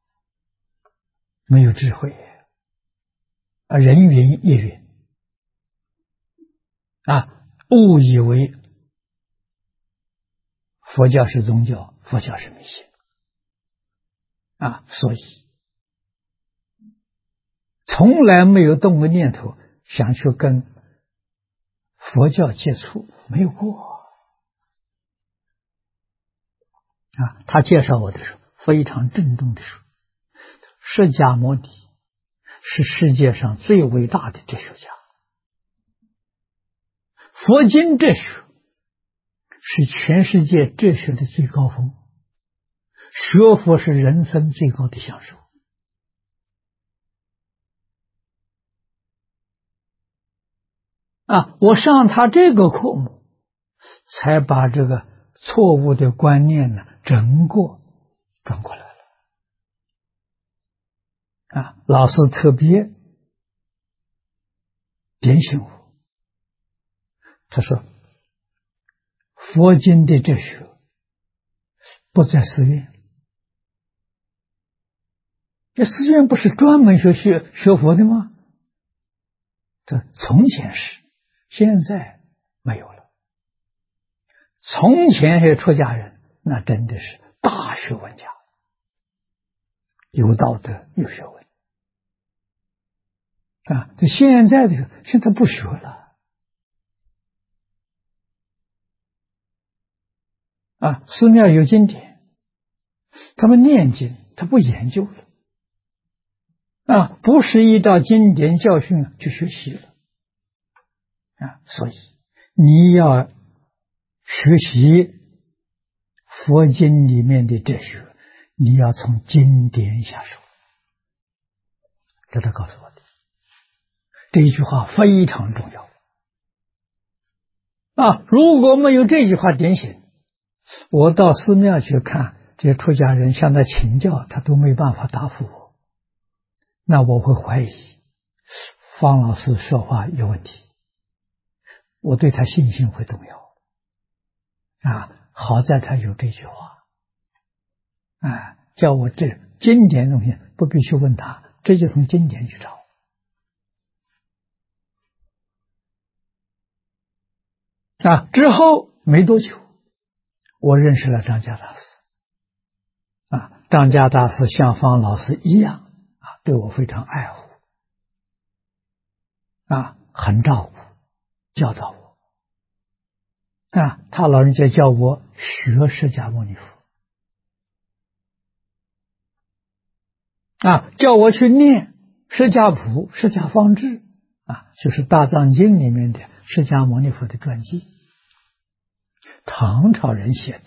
没有智慧人云亦云误以为佛教是宗教，佛教是迷信所以从来没有动过念头想去跟佛教接触，没有过他介绍我的时候非常郑重的说，释迦牟尼是世界上最伟大的哲学家，佛经哲学是全世界哲学的最高峰，学佛是人生最高的享受我上他这个科目，才把这个错误的观念整个转过来了老师特别点醒我，他说佛经的哲学不在寺院，这寺院不是专门学佛的吗？这从前是，现在没有了。从前些出家人那真的是大学问家，有道德有学问现在不学了寺庙有经典，他们念经，他不研究了不是依照经典教训去学习了所以你要学习佛经里面的哲学，你要从经典下手。这他告诉我的这一句话非常重要如果没有这句话点醒，我到寺庙去看这些出家人向他请教，他都没办法答复我，那我会怀疑方老师说话有问题，我对他信心会动摇好在他有这句话叫我这经典东西不必去问他，直接从经典去找之后没多久，我认识了张家大师张家大师像方老师一样对我非常爱护很照顾教导我他老人家叫我学释迦牟尼佛叫我去念释迦谱、释迦方志就是大藏经里面的释迦牟尼佛的传记，唐朝人写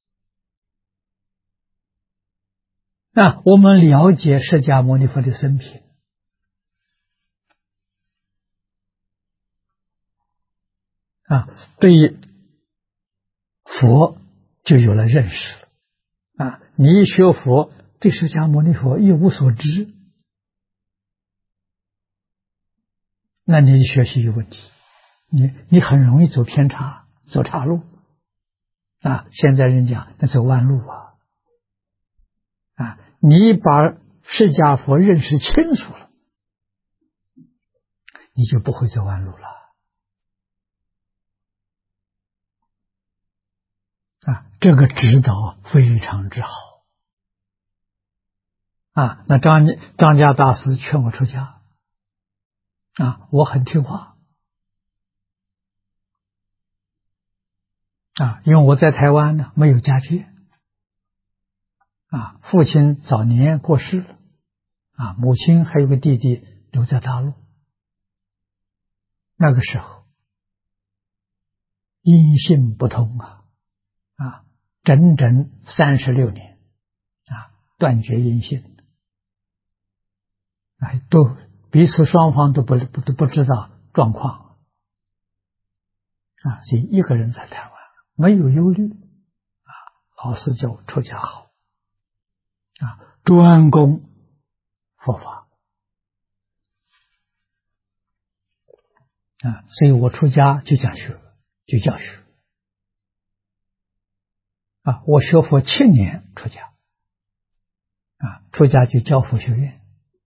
的我们了解释迦牟尼佛的生平啊，对佛就有了认识了。啊，你一学佛，对释迦牟尼佛一无所知，那你的学习有问题，你很容易走偏差，走岔路。啊，现在人讲那走弯路啊！啊，你把释迦佛认识清楚了，你就不会走弯路了。啊，这个指导非常之好。啊，那张家大师劝我出家，啊，我很听话。啊，因为我在台湾呢，没有家眷。啊，父亲早年过世了。啊，母亲还有个弟弟留在大陆。那个时候，音信不通啊，啊，整整36年，啊，断绝音信，啊，都彼此双方都不知道状况，啊，所以一个人在台湾没有忧虑，啊，老师叫我出家好，啊，专攻佛法，啊，所以我出家就讲学，就教学。啊，我学佛7年出家，啊，出家就教佛学院，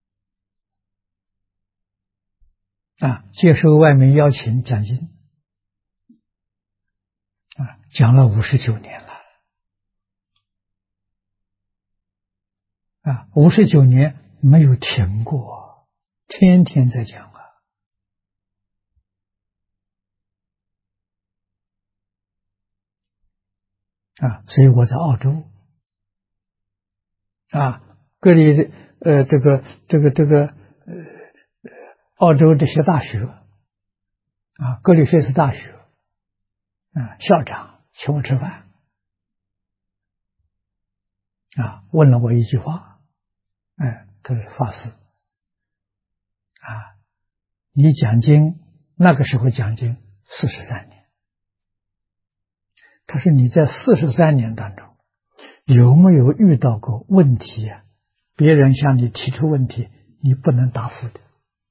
啊，接受外面邀请讲经，啊，讲了59年了，啊，59年没有停过，天天在讲啊，啊，所以我在澳洲，啊，各地的澳洲这些大学，啊，格里菲斯大学，啊，校长请我吃饭，啊，问了我一句话，哎，他说法师，啊，你讲经那个时候讲经43年，他说你在43年当中有没有遇到过问题啊？别人向你提出问题，你不能答复的。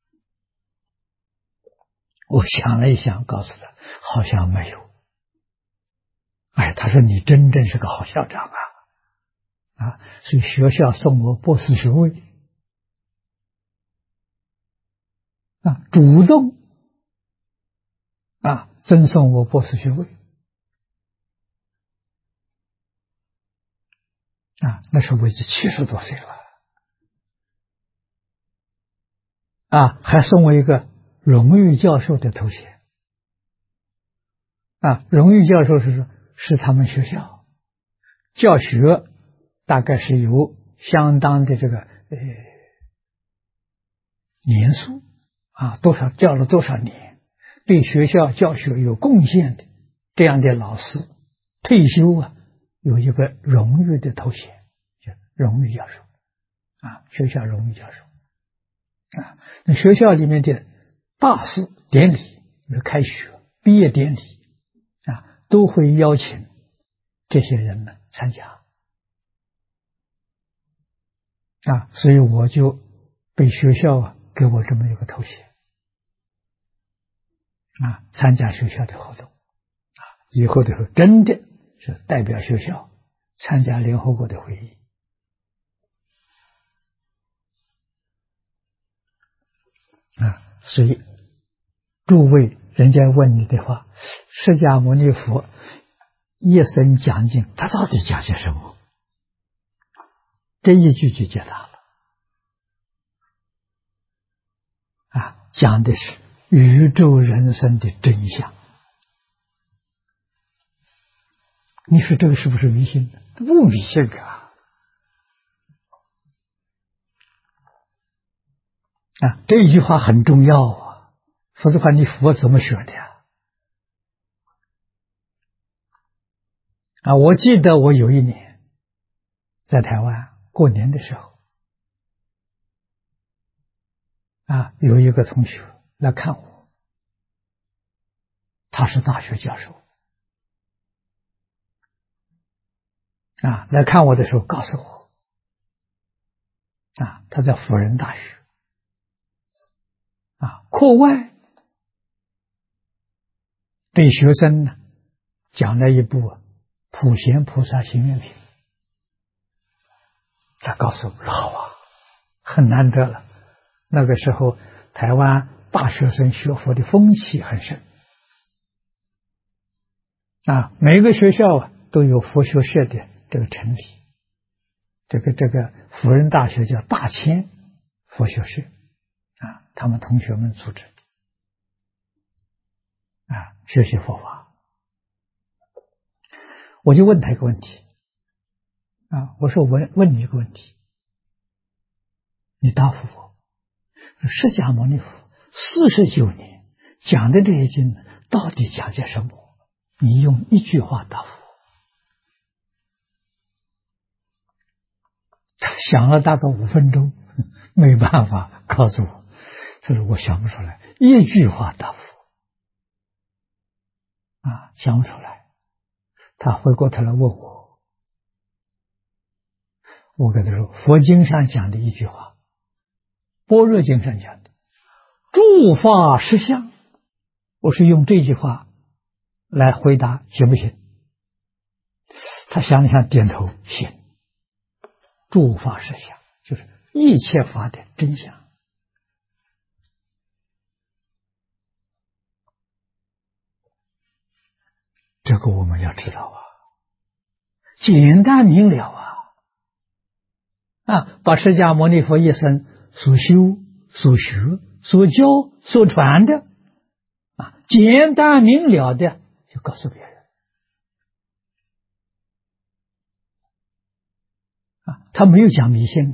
我想了一想，告诉他好像没有。哎，他说你真正是个好校长啊！啊，所以学校送我博士学位，啊，主动啊赠送我博士学位，啊，那时候我已经70多岁了，啊，还送我一个荣誉教授的头衔，啊，荣誉教授是他们学校教学大概是有相当的这个年数，啊，教了多少年，对学校教学有贡献的这样的老师退休啊，有一个荣誉的头衔，叫荣誉教授，啊，学校荣誉教授，啊，那学校里面的大事典礼，开学、毕业典礼，啊，都会邀请这些人呢参加，啊，所以我就被学校啊给我这么一个头衔，啊，参加学校的活动，啊，以后的时候真的是代表学校参加联合国的会议，啊，所以诸位人家问你的话，释迦牟尼佛一生讲经，他到底讲些什么？这一句就解答了，啊，讲的是宇宙人生的真相。你说这个是不是迷信？不迷信啊！啊，这一句话很重要啊，否则的话你佛怎么学的呀？啊，我记得我有一年在台湾过年的时候，啊，有一个同学来看我， 他是大学教授来看我的时候告诉我他在辅仁大学课外对学生呢讲了一部普贤菩萨行愿品，他告诉我好啊，很难得了。那个时候台湾大学生学佛的风气很盛每个学校都有佛学社的这个成立，这个辅仁大学叫大千佛学社他们同学们组织的学习佛法。我就问他一个问题我说我问你一个问题，你答复我，释迦牟尼佛49年讲的这些经到底讲些什么？你用一句话答复我。他想了大概5分钟，没办法告诉我，他说我想不出来，一句话答复想不出来。他回过头来问我，我跟他说佛经上讲的一句话，般若经上讲的诸法实相，我是用这句话来回答行不行？他想了想点头，行。诸法实相就是一切法的真相这个我们要知道简单明了把释迦牟尼佛一生所修所学所教所传的简单明了的就告诉别人他没有讲迷信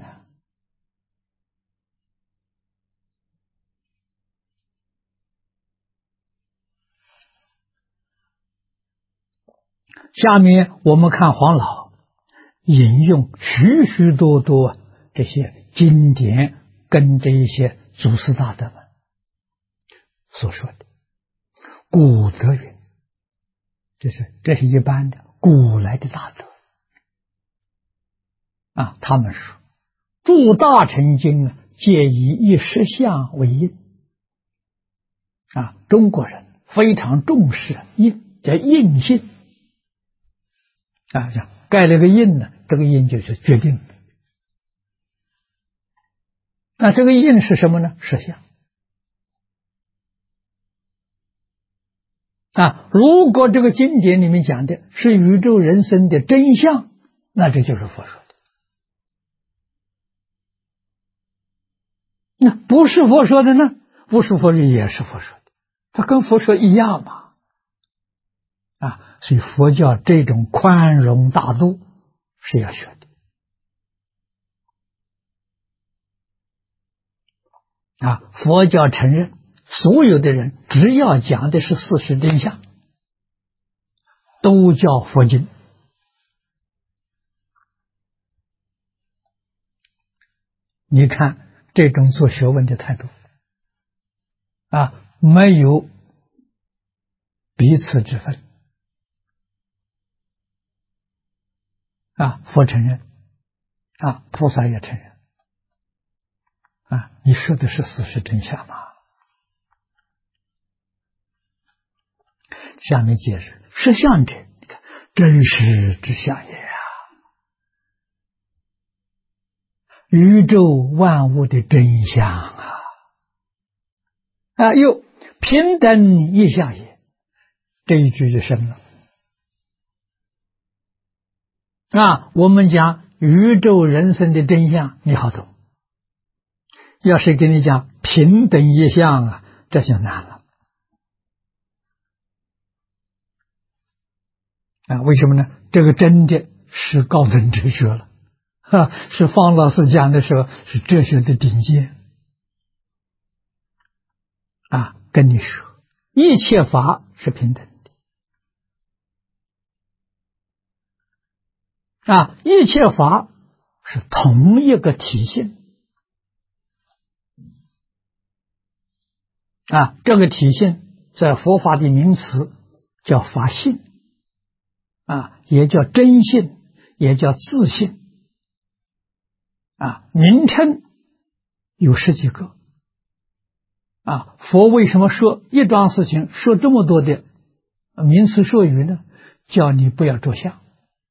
下面我们看黄老引用许许多多这些经典跟这一些祖师大德们所说的古德云，这是一般的古来的大德他们说诸大乘经皆以一实相为印中国人非常重视印，叫印信盖了个印呢，这个印就是决定的。那这个印是什么呢？实相如果这个经典里面讲的是宇宙人生的真相，那这就是佛说的。那不是佛说的呢？不是佛说也是佛说的，它跟佛说一样嘛。所以佛教这种宽容大度是要学的佛教承认所有的人只要讲的是事实真相，都叫佛经。你看这种做学问的态度没有彼此之分佛承认菩萨也承认你说的是事实真相吗？下面解释实相者，你看真实之相也宇宙万物的真相又平等一相也，这一句就深了我们讲宇宙人生的真相你好懂，要是跟你讲平等一相这就难了为什么呢？这个真的是高等哲学了是方老师讲的时候是哲学的顶尖跟你说一切法是平等的一切法是同一个体性这个体性在佛法的名词叫法性也叫真性，也叫自性名称有十几个佛为什么说一桩事情说这么多的名词术语呢？叫你不要着相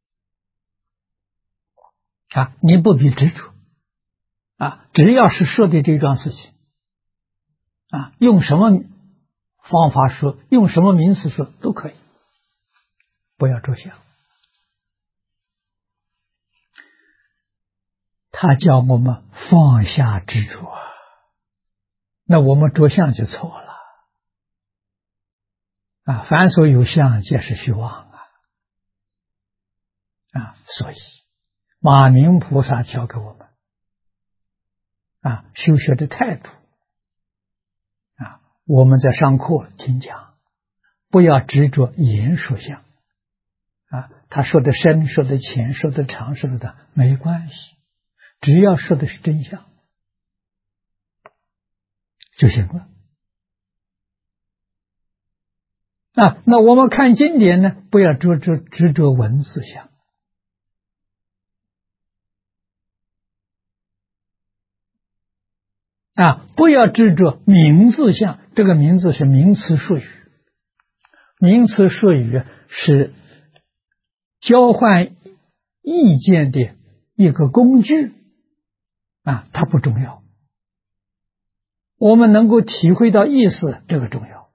你不必执着只要是说的这桩事情用什么方法说，用什么名词说都可以，不要着相。他叫我们放下执着那我们着相就错了凡所有相，皆是虚妄所以马明菩萨教给我们修学的态度我们在上课听讲，不要执着言说相他说的深，说的浅，说的长，说的短没关系，只要说的是真相就行了那我们看经典呢，不要执着文字相不要执着名字相，这个名字是名词术语，名词术语是交换意见的一个工具它不重要，我们能够体会到意思，这个重要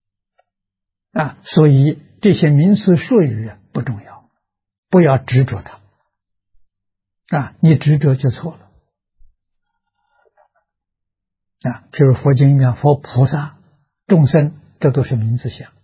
所以这些名词术语不重要，不要执着它你执着就错了譬如佛经里面佛菩萨众生，这都是名字相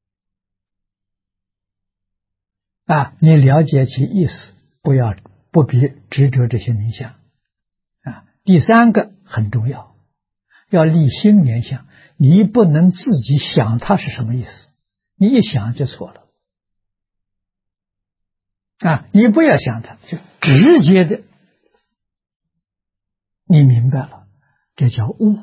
你了解其意思，不必执着这些名相第三个很重要，要立心念相，你不能自己想它是什么意思，你一想就错了你不要想它，就直接的你明白了，这叫悟。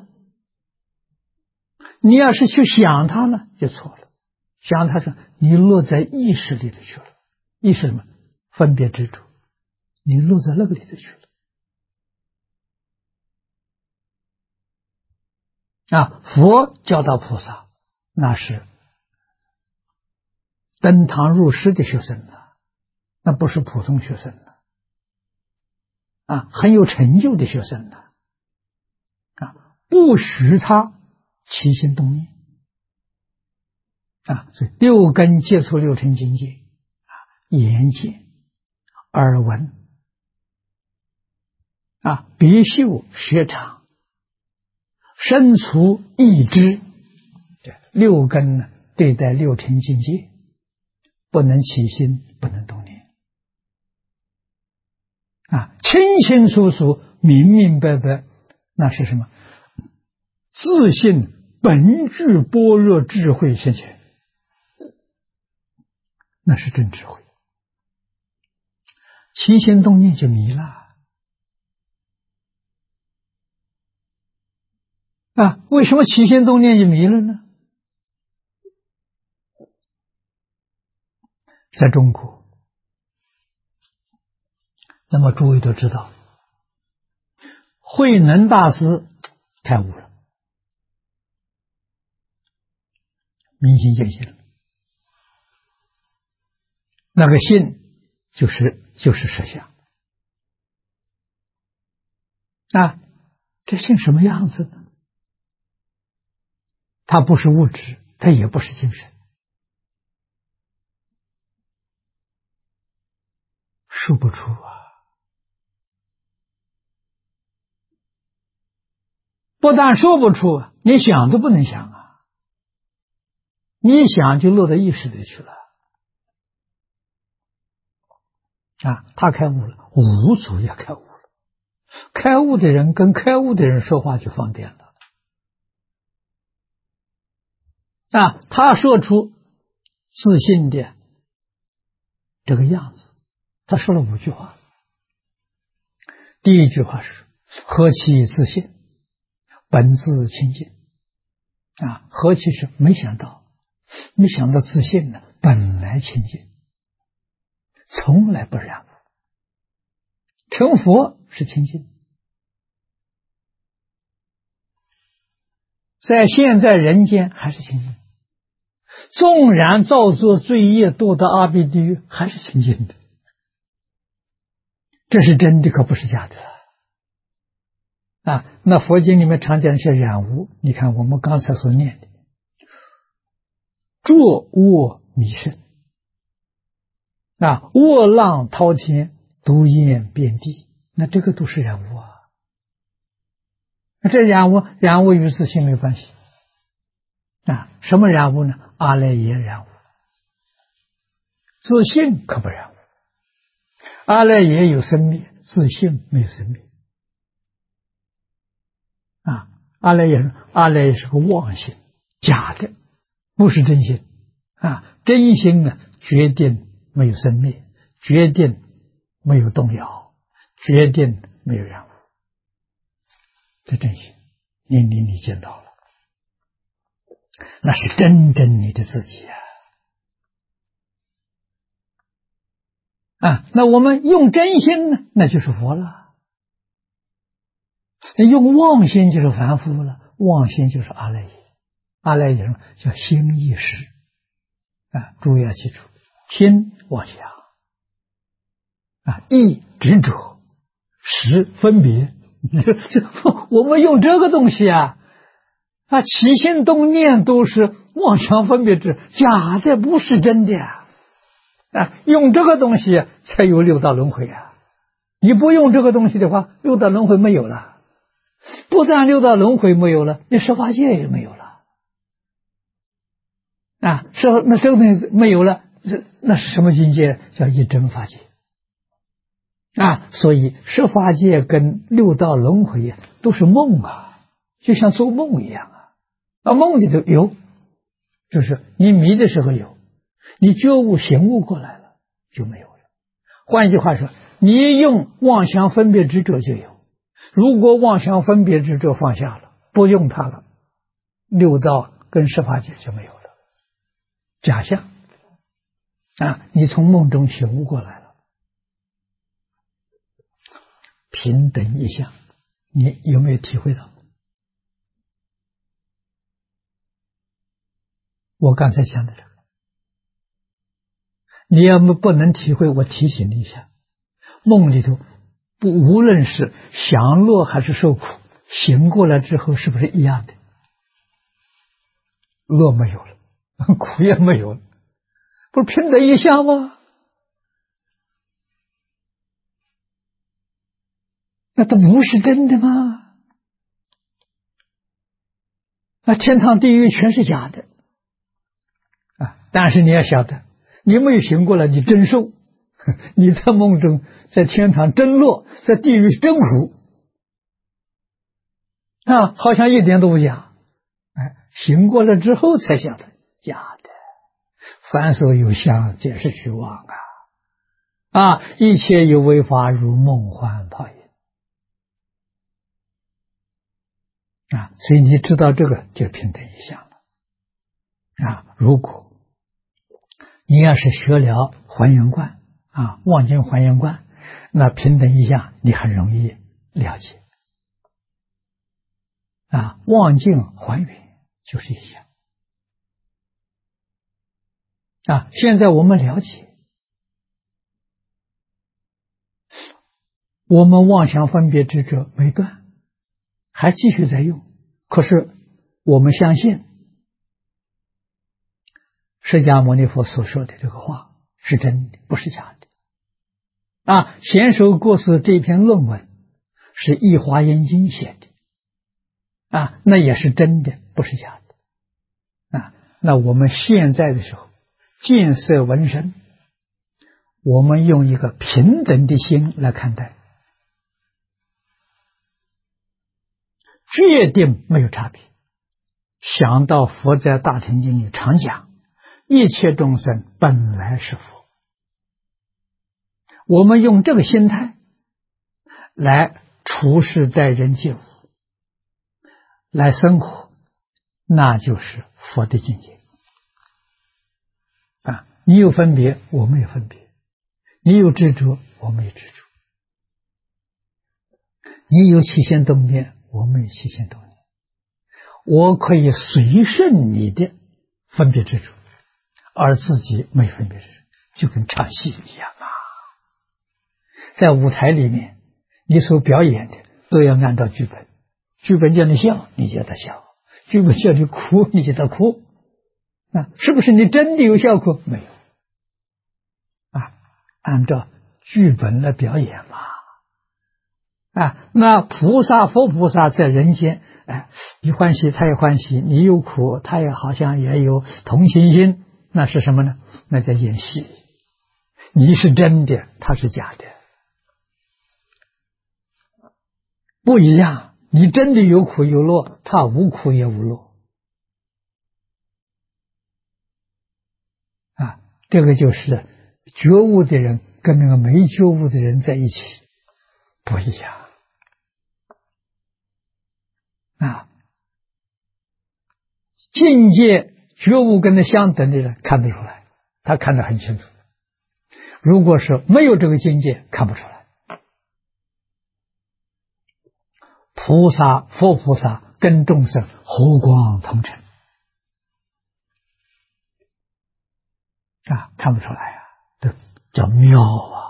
你要是去想它呢，就错了。想它是你落在意识里头去了，意识什么？分别执着，你落在那个里头去了佛教导菩萨，那是登堂入室的学生那不是普通学生很有成就的学生不许他起心动念所以六根接触六尘境界眼见、耳闻鼻嗅、舌尝、身处意知，六根呢对待六尘境界不能起心，不能动念清清楚楚、明明白白，那是什么？自信本具般若智慧现前，那是真智慧。起心动念就迷了为什么起心动念就迷了呢？在中国，那么诸位都知道，慧能大师开悟了，明心见性了，那个性就是实相这性什么样子呢？它不是物质，它也不是精神，说不出不但说不出你想都不能想你一想就落到意识里去了他开悟了，五祖也开悟了。开悟的人跟开悟的人说话就方便了他说出自信的这个样子，他说了5句话。第一句话是何其自信，本自清净何其是没想到自信呢，本来清净，从来不染污。成佛是清净，在现在人间还是清净，纵然造作罪业堕到阿鼻地狱，还是清净的。这是真的，可不是假的。那佛经里面常讲一些染污，你看我们刚才所念的浊恶弥深，恶浪滔天，毒焰遍地，那这个都是染污啊。这染污与自性没有关系。什么染污呢？阿赖耶染污，自性可不染污。阿赖耶有生灭，自性没有生灭。阿赖耶是个妄性，假的，不是真心。真心呢，决定没有生灭，决定没有动摇，决定没有染污。这真心，你见到了，那是真正你的自己那我们用真心呢，那就是佛了。用妄心就是凡夫了，妄心就是阿赖耶。阿赖耶叫心意识诸位要记住，心妄想意执着，识分别。我们用这个东西起心动念都是妄想分别执，假的，不是真的用这个东西才有六道轮回你不用这个东西的话，六道轮回没有了。不但六道轮回没有了，你十法界也没有了那这个东西没有了，那是什么境界？叫一真法界所以十法界跟六道轮回都是梦就像做梦一样梦里头有，就是你迷的时候有，你觉悟醒悟过来了就没有了。换句话说，你用妄想分别执着就有，如果妄想分别执着放下了，不用它了，六道跟十法界就没有了，假象你从梦中醒悟过来了。平等一项，你有没有体会到？我刚才讲的这个，你要不能体会，我提醒你一下，梦里头无论是享乐还是受苦，醒过来之后是不是一样的？乐没有了，苦也没有了，不是平等一项吗？那都不是真的吗？天堂地狱全是假的但是你要晓得，你没有醒过来，你真受，你在梦中，在天堂真乐，在地狱真苦好像一点都不假。醒过来之后才晓得假的。凡所有相，皆是虚妄一切有为法，如梦幻泡影所以你知道这个就平等一项了如果你要是学了还原观望境还原观，那平等一项你很容易了解望境还原就是一项现在我们了解，我们妄想分别执着没断，还继续在用，可是我们相信释迦牟尼佛所说的这个话是真的，不是假的贤首过世这篇论文是《易华严经》写的那也是真的，不是假的那我们现在的时候见色闻声，我们用一个平等的心来看待，决定没有差别。想到佛在大乘经里常讲，一切众生本来是佛，我们用这个心态来处事待人接物，来生活， 那就是佛的境界啊！你有分别，我没有分别；你有执着，我没有执着；你有起心动念，我没有起心动念。我可以随顺你的分别执着，而自己没分别执着，就跟唱戏一样啊！在舞台里面，你所表演的都要按照剧本，剧本叫你笑，你就得笑；剧本叫你哭，你就得哭。啊，是不是你真的有笑哭？没有啊，按照剧本来表演嘛。啊，那菩萨、佛菩萨在人间，哎，你欢喜他也欢喜，你有苦他也好像也有同情心，那是什么呢？那叫演戏。你是真的，他是假的，不一样。你真的有苦有乐，他无苦也无乐。啊，这个就是觉悟的人跟那个没觉悟的人在一起不一样。啊，境界觉悟跟他相等的人看得出来，他看得很清楚。如果是没有这个境界，看不出来。菩萨、佛菩萨跟众生和光同尘啊，看不出来啊，这叫妙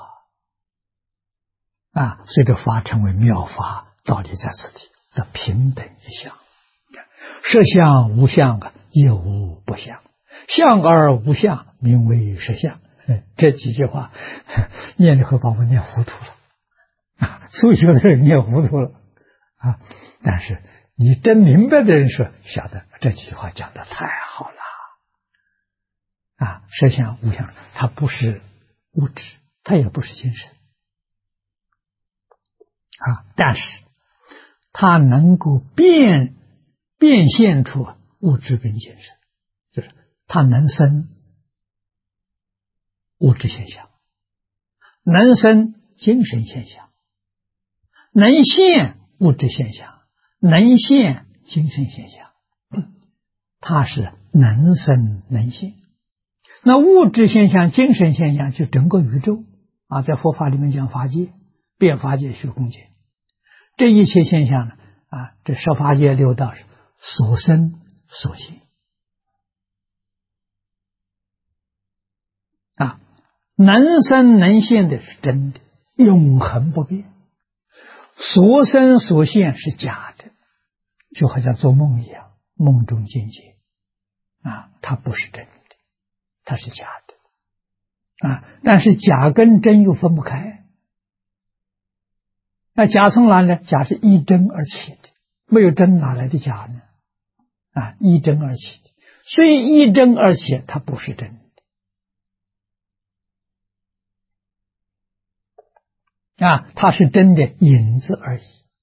啊！所以这法称为妙法，道理在此地的平等一相。实相无相啊，也无不相；相而无相，名为实相。这几句话念的会把我念糊涂了啊！初学的人念糊涂了啊！但是你真明白的人说，晓得这几句话讲的太好了啊！实相无相，它不是物质，它也不是精神啊，但是它能够变现出物质跟精神，就是它能生物质现象，能生精神现象，能现物质现象，能现精神现象，它是能生能现。那物质现象、精神现象就整个宇宙啊，在佛法里面讲法界、变法界、虚空界，这一切现象呢啊，这十法界六道是所生所现啊，能生能现的是真的，永恒不变；所生所现是假的，就好像做梦一样，梦中境界啊，它不是真的，它是假的啊。但是假跟真又分不开。那假从哪来？假是依真而起的，没有真哪来的假呢？啊，依真而起的，所以依真而起，它不是真的啊，它是真的影子而已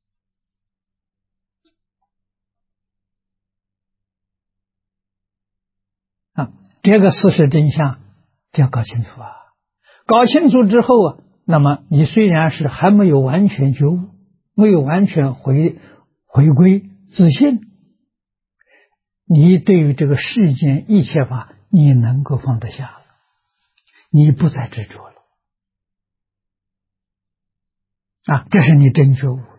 啊。这个事实真相就要搞清楚啊。搞清楚之后啊，那么你虽然是还没有完全觉悟，没有完全回归自信，你对于这个世间一切法，你能够放得下，你不再执着了啊，这是你真觉悟了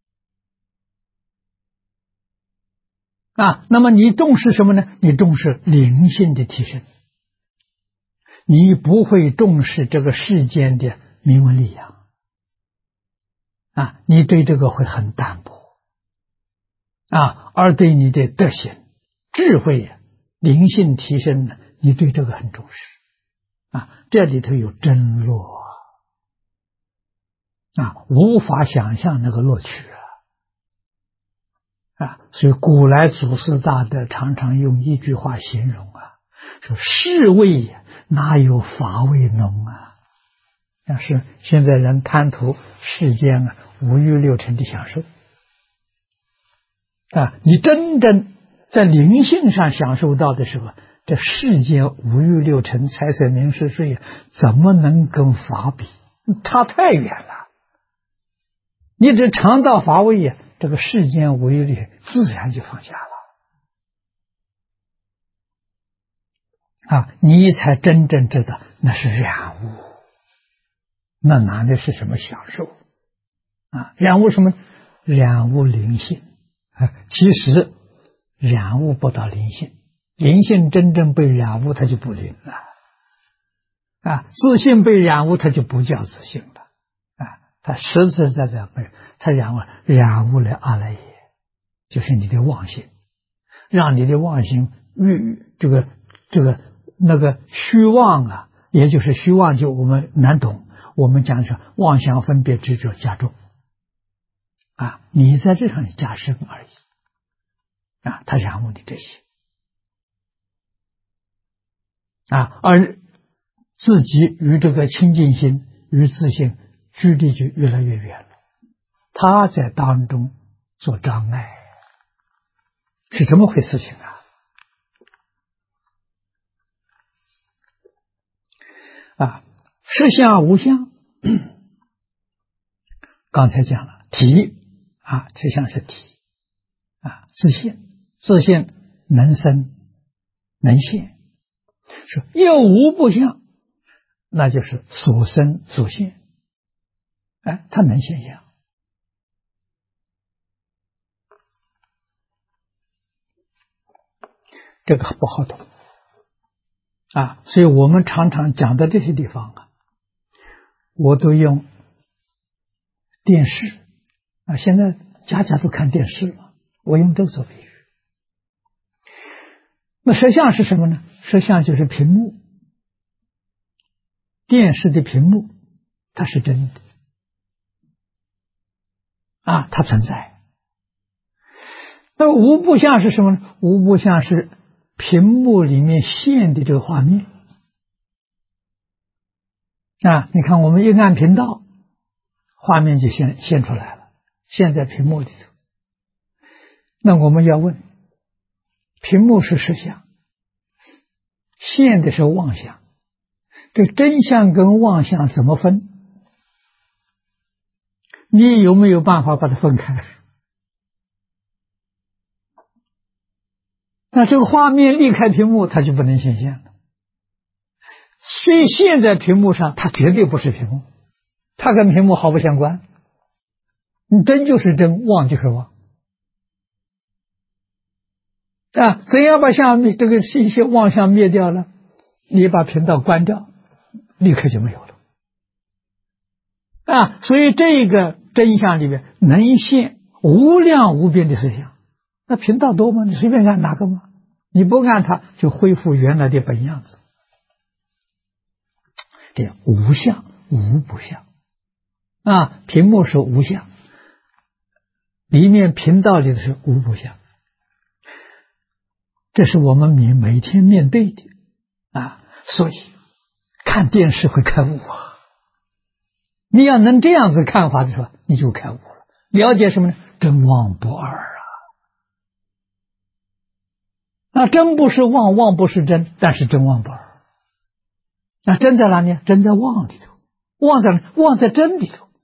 啊。那么你重视什么呢？你重视灵性的提升，你不会重视这个世间的名闻利养啊，你对这个会很淡薄啊，而对你的德行、智慧、灵性提升呢，你对这个很重视啊，这里头有真乐啊，无法想象那个乐趣啊！所以古来祖师大德常常用一句话形容啊，说世味哪有法味浓啊？但是现在人贪图世间啊五欲六尘的享受啊，你真正在灵性上享受到的时候，这世间五欲六尘、财色名食睡怎么能跟法比？差太远了。你只尝到法味呀，这个世间五欲力自然就放下了你才真正知道那是染污，那哪里是什么享受染污什么？染污灵性其实染污不到灵性，灵性真正被染污，它就不灵了自信被染污，它就不叫自信了它实实在在被它染污了阿赖耶，就是你的妄心，让你的妄心那个虚妄也就是虚妄，就我们难懂，我们讲是妄想分别执着加重你在这上加深而已它染污你这些而自己与这个清净心与自信距离就越来越远了，他在当中做障碍，是这么回事情实相无相刚才讲了体实相是体自信能生能现，说又无不相，那就是所生所现它能现象这个不好懂所以我们常常讲的这些地方我都用电视现在家家都看电视嘛，我用这个做比喻。那实相是什么呢？实相就是屏幕，电视的屏幕它是真的它存在。那无不相是什么呢？无不相是屏幕里面现的这个画面你看我们一按频道，画面就现出来了，现在屏幕里头。那我们要问，屏幕是实相，现的是妄想，这真相跟妄想怎么分？你有没有办法把它分开？那这个画面离开屏幕，它就不能显现了。所以现在屏幕上，它绝对不是屏幕，它跟屏幕毫不相关。你真就是真，妄就是妄怎样把这个信息妄想灭掉了？你把频道关掉，立刻就没有了所以这个真相里面能现无量无边的实相。那频道多吗？你随便按哪个吗？你不按它，就恢复原来的本样子。这样无相无不相屏幕是无相，里面频道里的是无不相，这是我们每天面对的所以看电视会开悟你要能这样子看法的时候，你就开悟了。了解什么呢？真妄不二真不是妄，妄不是真，但是真妄不二真在哪里？真在妄里头，妄在真里头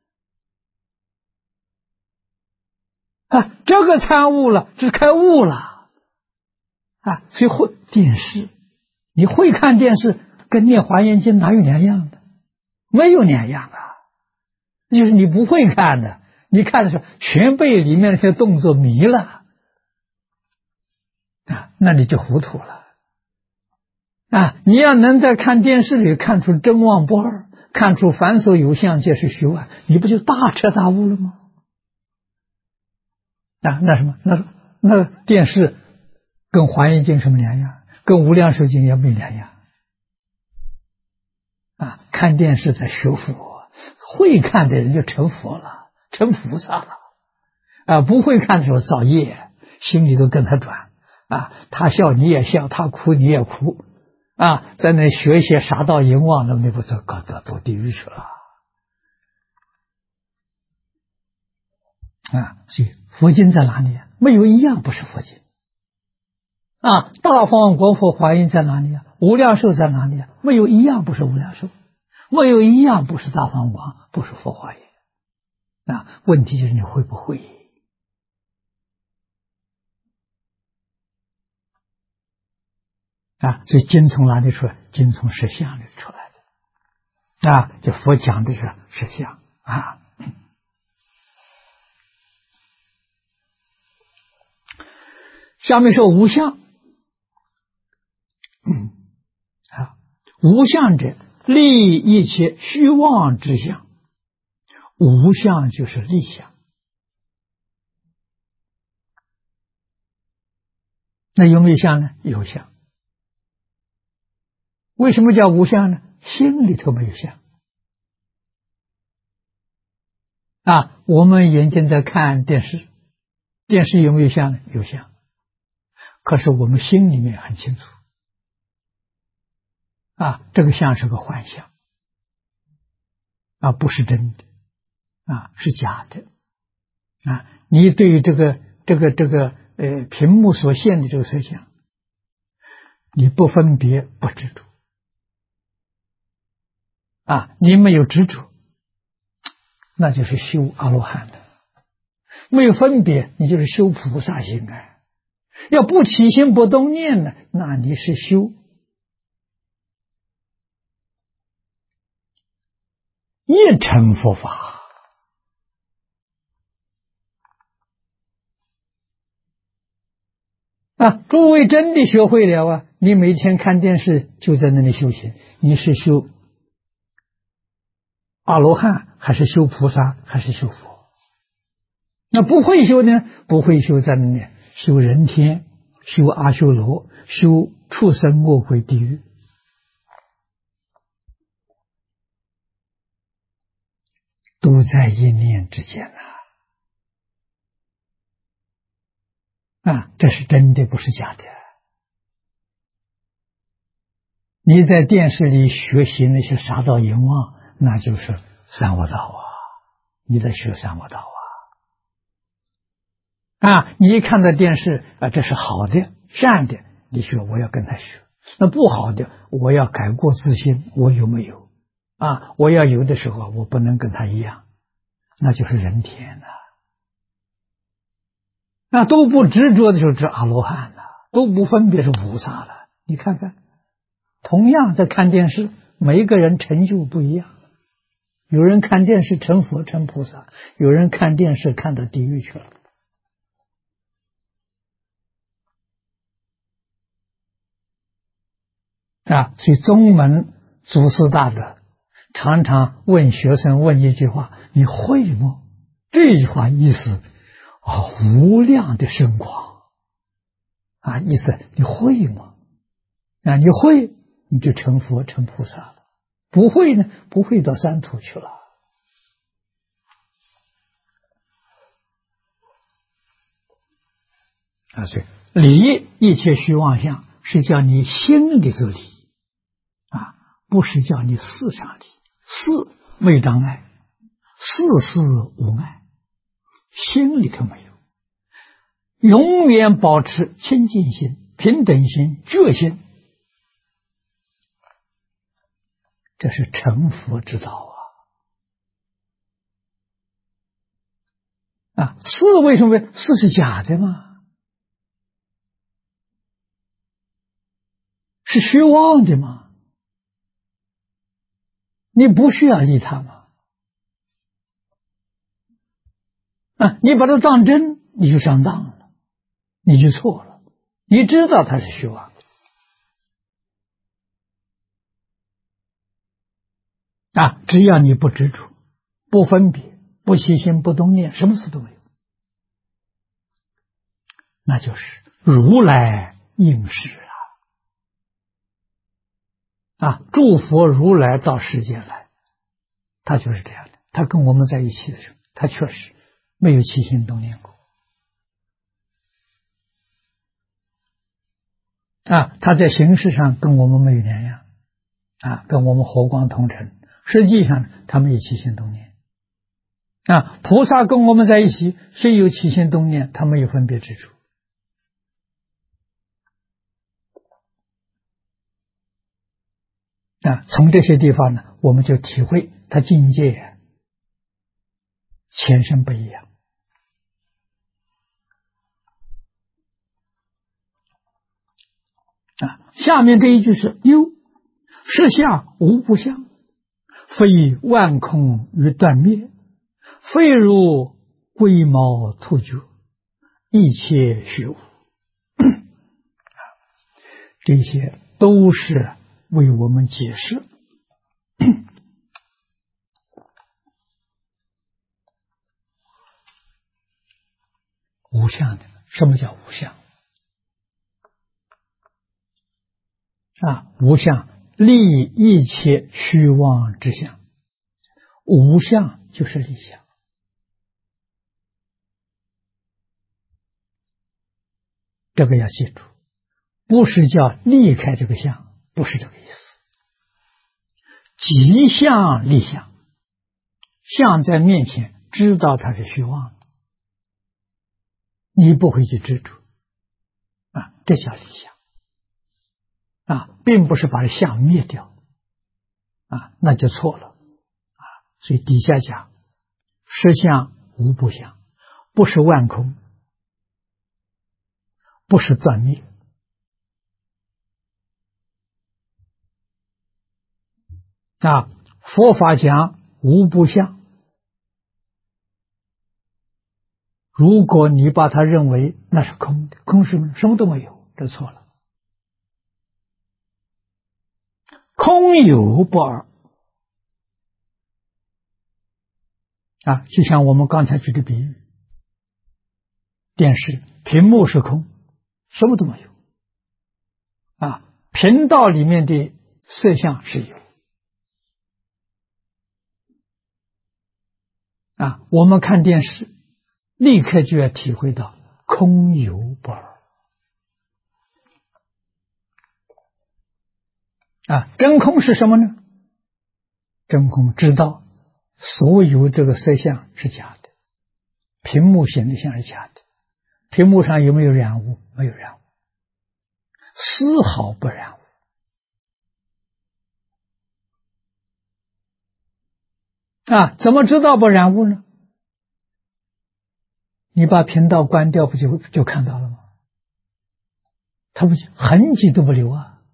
这个参悟了，这是开悟了所以电视，你会看电视跟念华严经哪有两样的？没有两样就是你不会看的，你看的时候全被里面那些动作迷了那你就糊涂了你要能在看电视里看出真妄不二，看出凡所有相皆是虚妄，你不就大彻大悟了吗？那什么？那电视跟华严经什么两样？跟无量寿经也没两样看电视在学佛，会看的人就成佛了，成菩萨了不会看的时候造业，心里都跟他转他笑你也笑，他哭你也哭在那学一些杀盗淫妄，那不就搞到地狱去了所以佛经在哪里没有一样不是佛经大方广佛华严在哪里无量寿在哪里没有一样不是无量寿，没有一样不是大方广，不是佛华严问题就是你会不会所以经从哪里出来？经从实相里出来的。就佛讲的是实相啊。下面说无相。无相者，立一切虚妄之相。无相就是立相。那有没有相呢？有相。为什么叫无相呢？心里头没有相。我们眼睛在看电视，电视有没有相呢？有相。可是我们心里面很清楚，这个相是个幻象，不是真的，是假的。你对于这个屏幕所现的这个色相，你不分别不执着，你没有执着，那就是修阿罗汉的。没有分别，你就是修菩萨行要不起心不动念呢，那你是修一乘佛法。诸位真的学会了你每天看电视就在那里修行，你是修阿罗汉还是修菩萨还是修佛？那不会修呢？不会修在那里修人天，修阿修罗，修畜生恶鬼地狱，都在一念之间这是真的，不是假的。你在电视里学习那些杀盗淫妄，那就是三恶道你在学三恶道你一看到电视这是好的善的，你说我要跟他学。那不好的，我要改过自新，我有没有我要有的时候我不能跟他一样，那就是人天都不执着的时候是阿罗汉都不分别是菩萨了。你看看，同样在看电视，每一个人成就不一样。有人看电视成佛成菩萨，有人看电视看到地狱去了。所以宗门祖师大德常常问学生问一句话：你会吗？这句话意思无量的深广意思你会吗？你会你就成佛成菩萨了，不会呢，不会到三途去了。所以理一切虚妄相是叫你心里头理不是叫你事上理。事没障碍，事无碍，心里头没有，永远保持清净心、平等心、觉心，这是成佛之道事为什么事是假的吗？是虚妄的吗？你不需要理它吗？你把它当真，你就上当了，你就错了。你知道它是虚妄只要你不执着、不分别、不起心、不动念，什么事都没有，那就是如来应时诸佛如来到世间来，他就是这样的。他跟我们在一起的时候，他确实没有起心动念过他在形式上跟我们没有两样跟我们和光同尘，实际上他没有起心动念菩萨跟我们在一起，虽有起心动念，他没有分别之处从这些地方呢，我们就体会他境界前身不一样下面这一句是忧，实相无不相，非万空于断灭，非如龟毛兔角，一切虚无。这些都是为我们解释无相的。什么叫无相？无相立一切虚妄之相，无相就是立相。这个要记住，不是叫离开这个相，不是这个意思。即相立相，相在面前，知道它是虚妄的，你不会去执着这叫立相并不是把相灭掉那就错了所以底下讲实相无不相，不是万空，不是断灭佛法讲无不相，如果你把它认为那是空的，空是什么都没有，这错了。空有不二就像我们刚才举的比喻，电视屏幕是空，什么都没有频道里面的色相是有我们看电视立刻就要体会到空有不二真空是什么呢？真空知道所有这个色相是假的，屏幕显的像是假的，屏幕上有没有染污？没有染污，丝毫不染污怎么知道不染污呢？你把频道关掉，不就看到了吗？它不痕迹都不留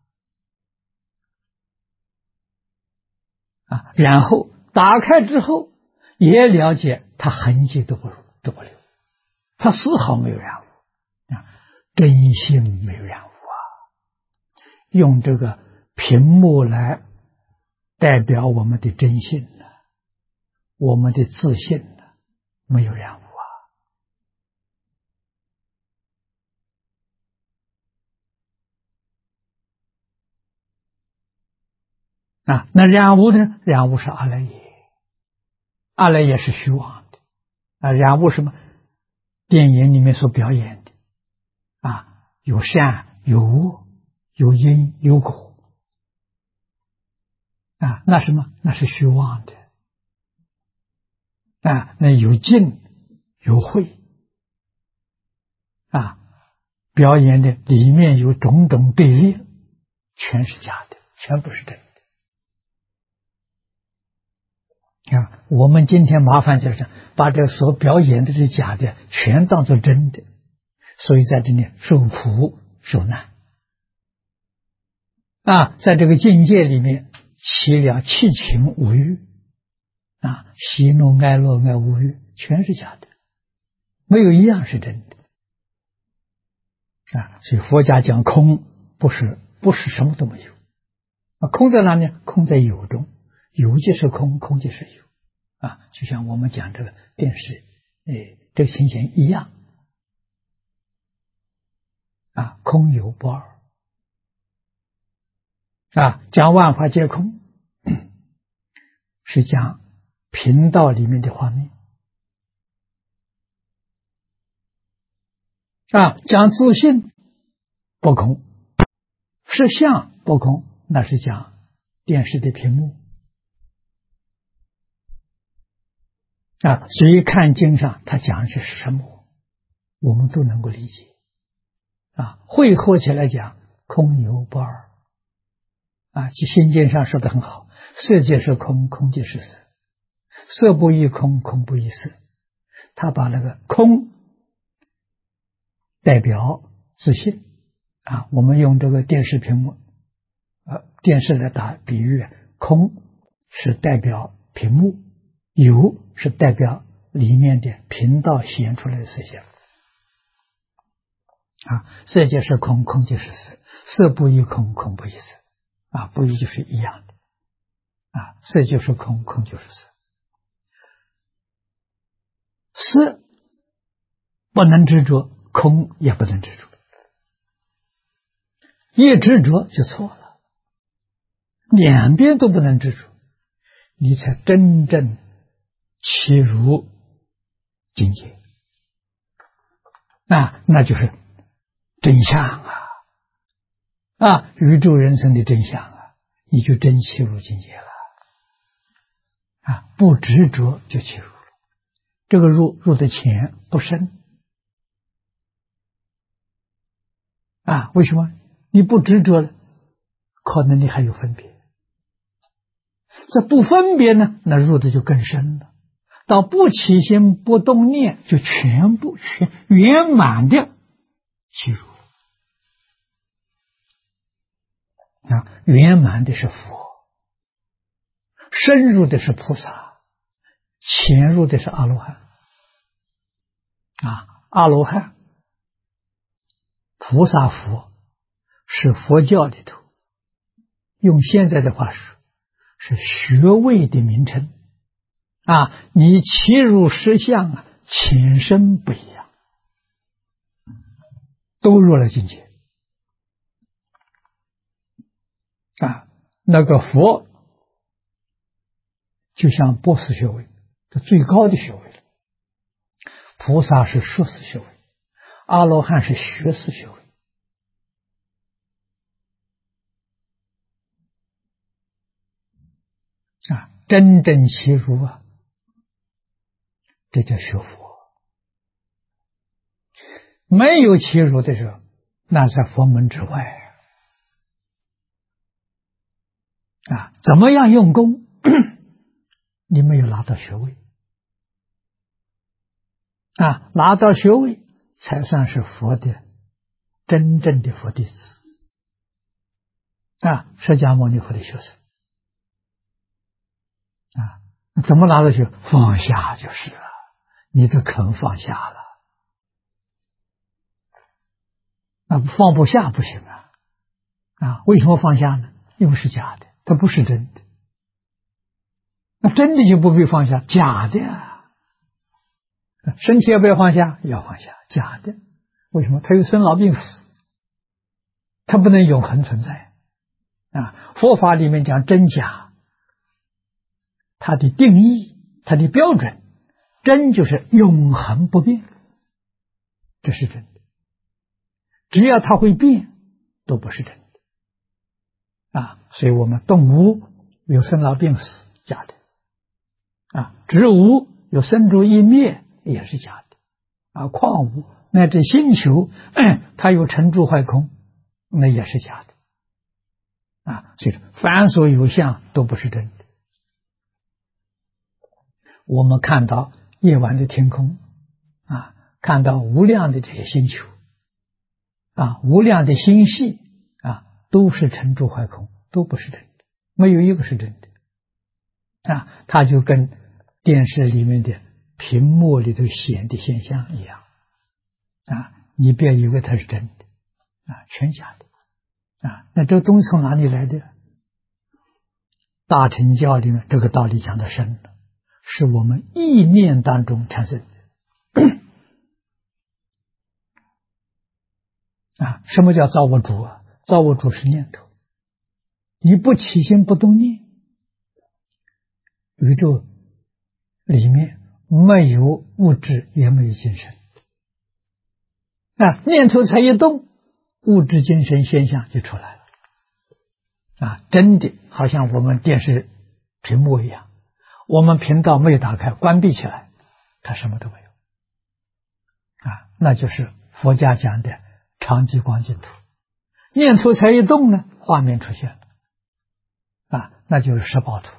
然后打开之后也了解它痕迹都不留，它丝毫没有染污真性没有染污用这个屏幕来代表我们的真性我们的自信没有染污那染污呢？染污是阿赖耶，阿赖耶是虚妄的染污什么？电影里面所表演的有善有恶，有因有果那什么？那是虚妄的那有净有慧表演的里面有种种对立，全是假的，全不是真的我们今天麻烦就是把这所表演的是假的全当作真的，所以在这里受苦受难在这个境界里面起了七情五欲喜怒哀乐爱恶欲全是假的，没有一样是真的所以佛家讲空不是什么都没有空在哪里？空在有中，有即是空，空即是有就像我们讲这个电视这个情形一样空有不二讲万法皆空是讲频道里面的画面讲自信不空，实相不空，那是讲电视的屏幕所以看经上他讲的是什么我们都能够理解汇合起来讲空有不二其心经上说的很好，色即是空，空即是色，色不异空，空不异色，他把那个空代表自信我们用这个电视屏幕，电视来打比喻，空是代表屏幕，有是代表里面的频道显出来的色相。色即是空，空即是色，色不异空，空不异色，不异就是一样的，色就是空，空就是色。色不能执着，空也不能执着，一执着就错了，两边都不能执着，你才真正契入境界，那就是真相宇宙人生的真相你就真契入境界了不执着就契入了。这个入的浅不深为什么？你不执着了，可能你还有分别，这不分别呢，那入的就更深了。到不起心不动念，就全圆满的契入圆满的是佛，深入的是菩萨，浅入的是阿罗汉阿罗汉、菩萨、佛是佛教里头用现在的话说是学位的名称你契入实相浅深不一样，都入了境界那个佛就像博士学位，这最高的学位了，菩萨是硕士学位，阿罗汉是学士学位真正契入这叫学佛。没有契入的时候，那在佛门之外怎么样用功你没有拿到学位拿到学位才算是佛的真正的佛弟子释迦牟尼佛的学生怎么拿到学？放下就是了，你都肯放下了放不下不行为什么放下呢？因为是假的，它不是真的。那真的就不必放下，假的身体要不要放下？要放下，假的。为什么？它有生老病死，它不能永恒存在佛法里面讲真假，它的定义，它的标准，真就是永恒不变，这是真的。只要它会变，都不是真的所以我们动物有生老病死，假的植物有生住异灭，也是假的矿物乃至星球它有成住坏空，那也是假的所以凡所有相都不是真的。我们看到夜晚的天空看到无量的这些星球无量的星系都是成住坏空，都不是真的，没有一个是真的它就跟电视里面的屏幕里头显的现象一样你不要以为它是真的全假的那这个东西从哪里来的？大乘教里面这个道理讲得深了，是我们意念当中产生的什么叫造物主造物主是念头，你不起心不动念，宇宙里面没有物质也没有精神念头才一动，物质精神现象就出来了真的好像我们电视屏幕一样，我们频道没有打开，关闭起来，它什么都没有那就是佛家讲的常寂光净土。念头才一动呢，画面出现了那就是十报图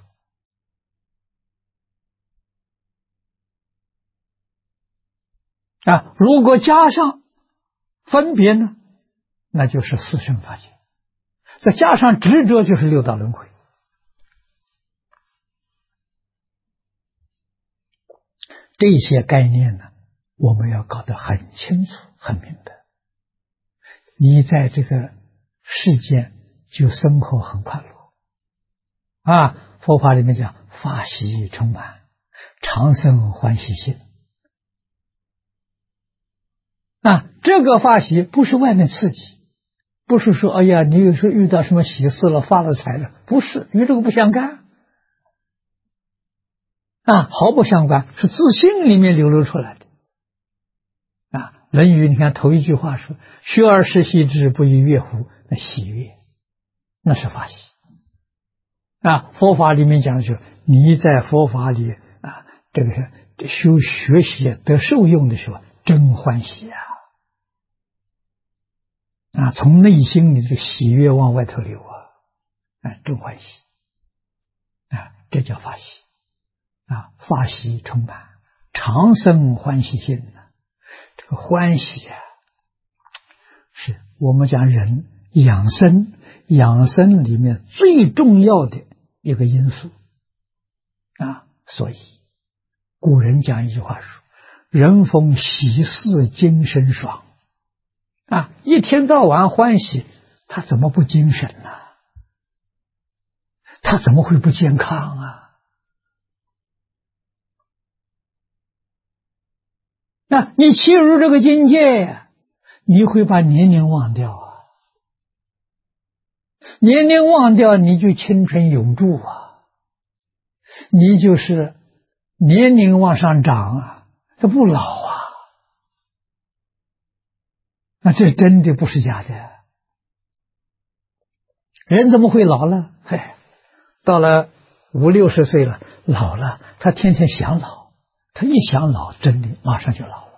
如果加上分别呢， 那就是四圣法界，再加上执着就是六道轮回。这些概念呢，我们要搞得很清楚、很明白。你在这个世间就生活很快乐啊！佛法里面讲法喜充满，常生欢喜心。啊，这个法喜不是外面刺激，不是说哎呀，你有时候遇到什么喜事了、发了财了，不是，与这个不相干啊，毫不相关，是自信里面流露出来的。啊，《论语》你看头一句话说：“学而时习之，不亦乐乎？”那喜悦，那是法喜。啊，佛法里面讲的是你在佛法里啊，这个修学习得受用的时候，真欢喜啊！啊，从内心里的喜悦往外头流啊，啊，真欢喜啊，这叫法喜啊，法喜充满，常生欢喜心呢。这个欢喜啊，是我们讲人养生，养生里面最重要的一个因素啊。所以古人讲一句话说：“人逢喜事精神爽。”啊，一天到晚欢喜，他怎么不精神呢？他怎么会不健康啊？那你切入这个境界，你会把年龄忘掉啊！年龄忘掉，你就青春永驻啊！你就是年龄往上涨啊，这不老啊！那这真的不是假的。人怎么会老了？嘿，到了50、60岁了，老了，他天天想老，他一想老，真的马上就老了。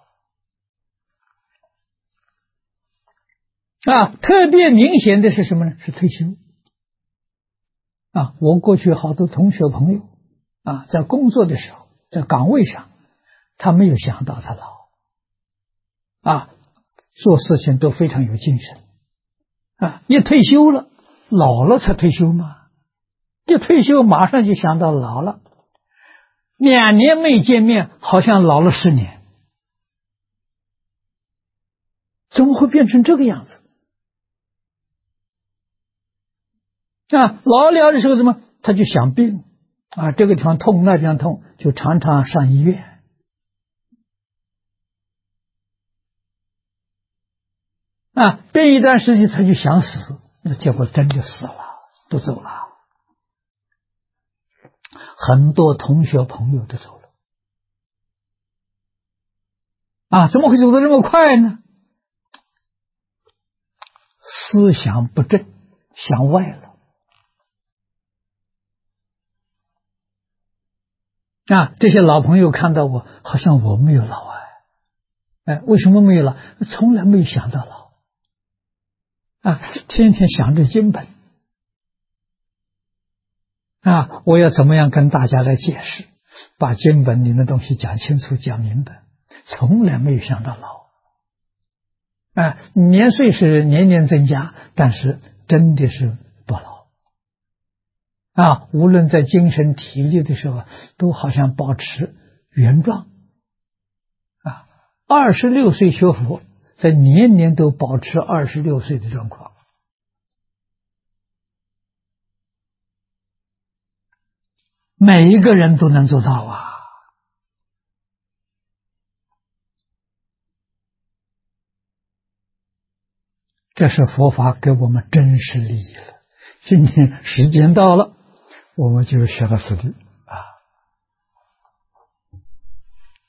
啊，特别明显的是什么呢？是退休。啊，我过去好多同学朋友啊，在工作的时候，在岗位上，他没有想到他老啊，做事情都非常有精神啊。一退休了，老了才退休嘛，一退休马上就想到老了，2年没见面，好像老了10年，怎么会变成这个样子？啊，老了的时候怎么他就想病啊，这个地方痛那地方痛，就常常上医院啊，病一段时间他就想死，那结果真就死了，都走了，很多同学朋友都走了啊，怎么会走得这么快呢？思想不正，想歪了啊！这些老朋友看到我，好像我没有老啊，哎，为什么没有老？从来没有想到老啊，天天想着经本啊，我要怎么样跟大家来解释，把经本里面的东西讲清楚、讲明白，从来没有想到老啊。年岁是年年增加，但是真的是不老啊，无论在精神体力的时候，都好像保持原状啊。26岁学佛，在年年都保持26岁的状况，每一个人都能做到啊。这是佛法给我们真实利益了。今天时间到了，我们就学到此地。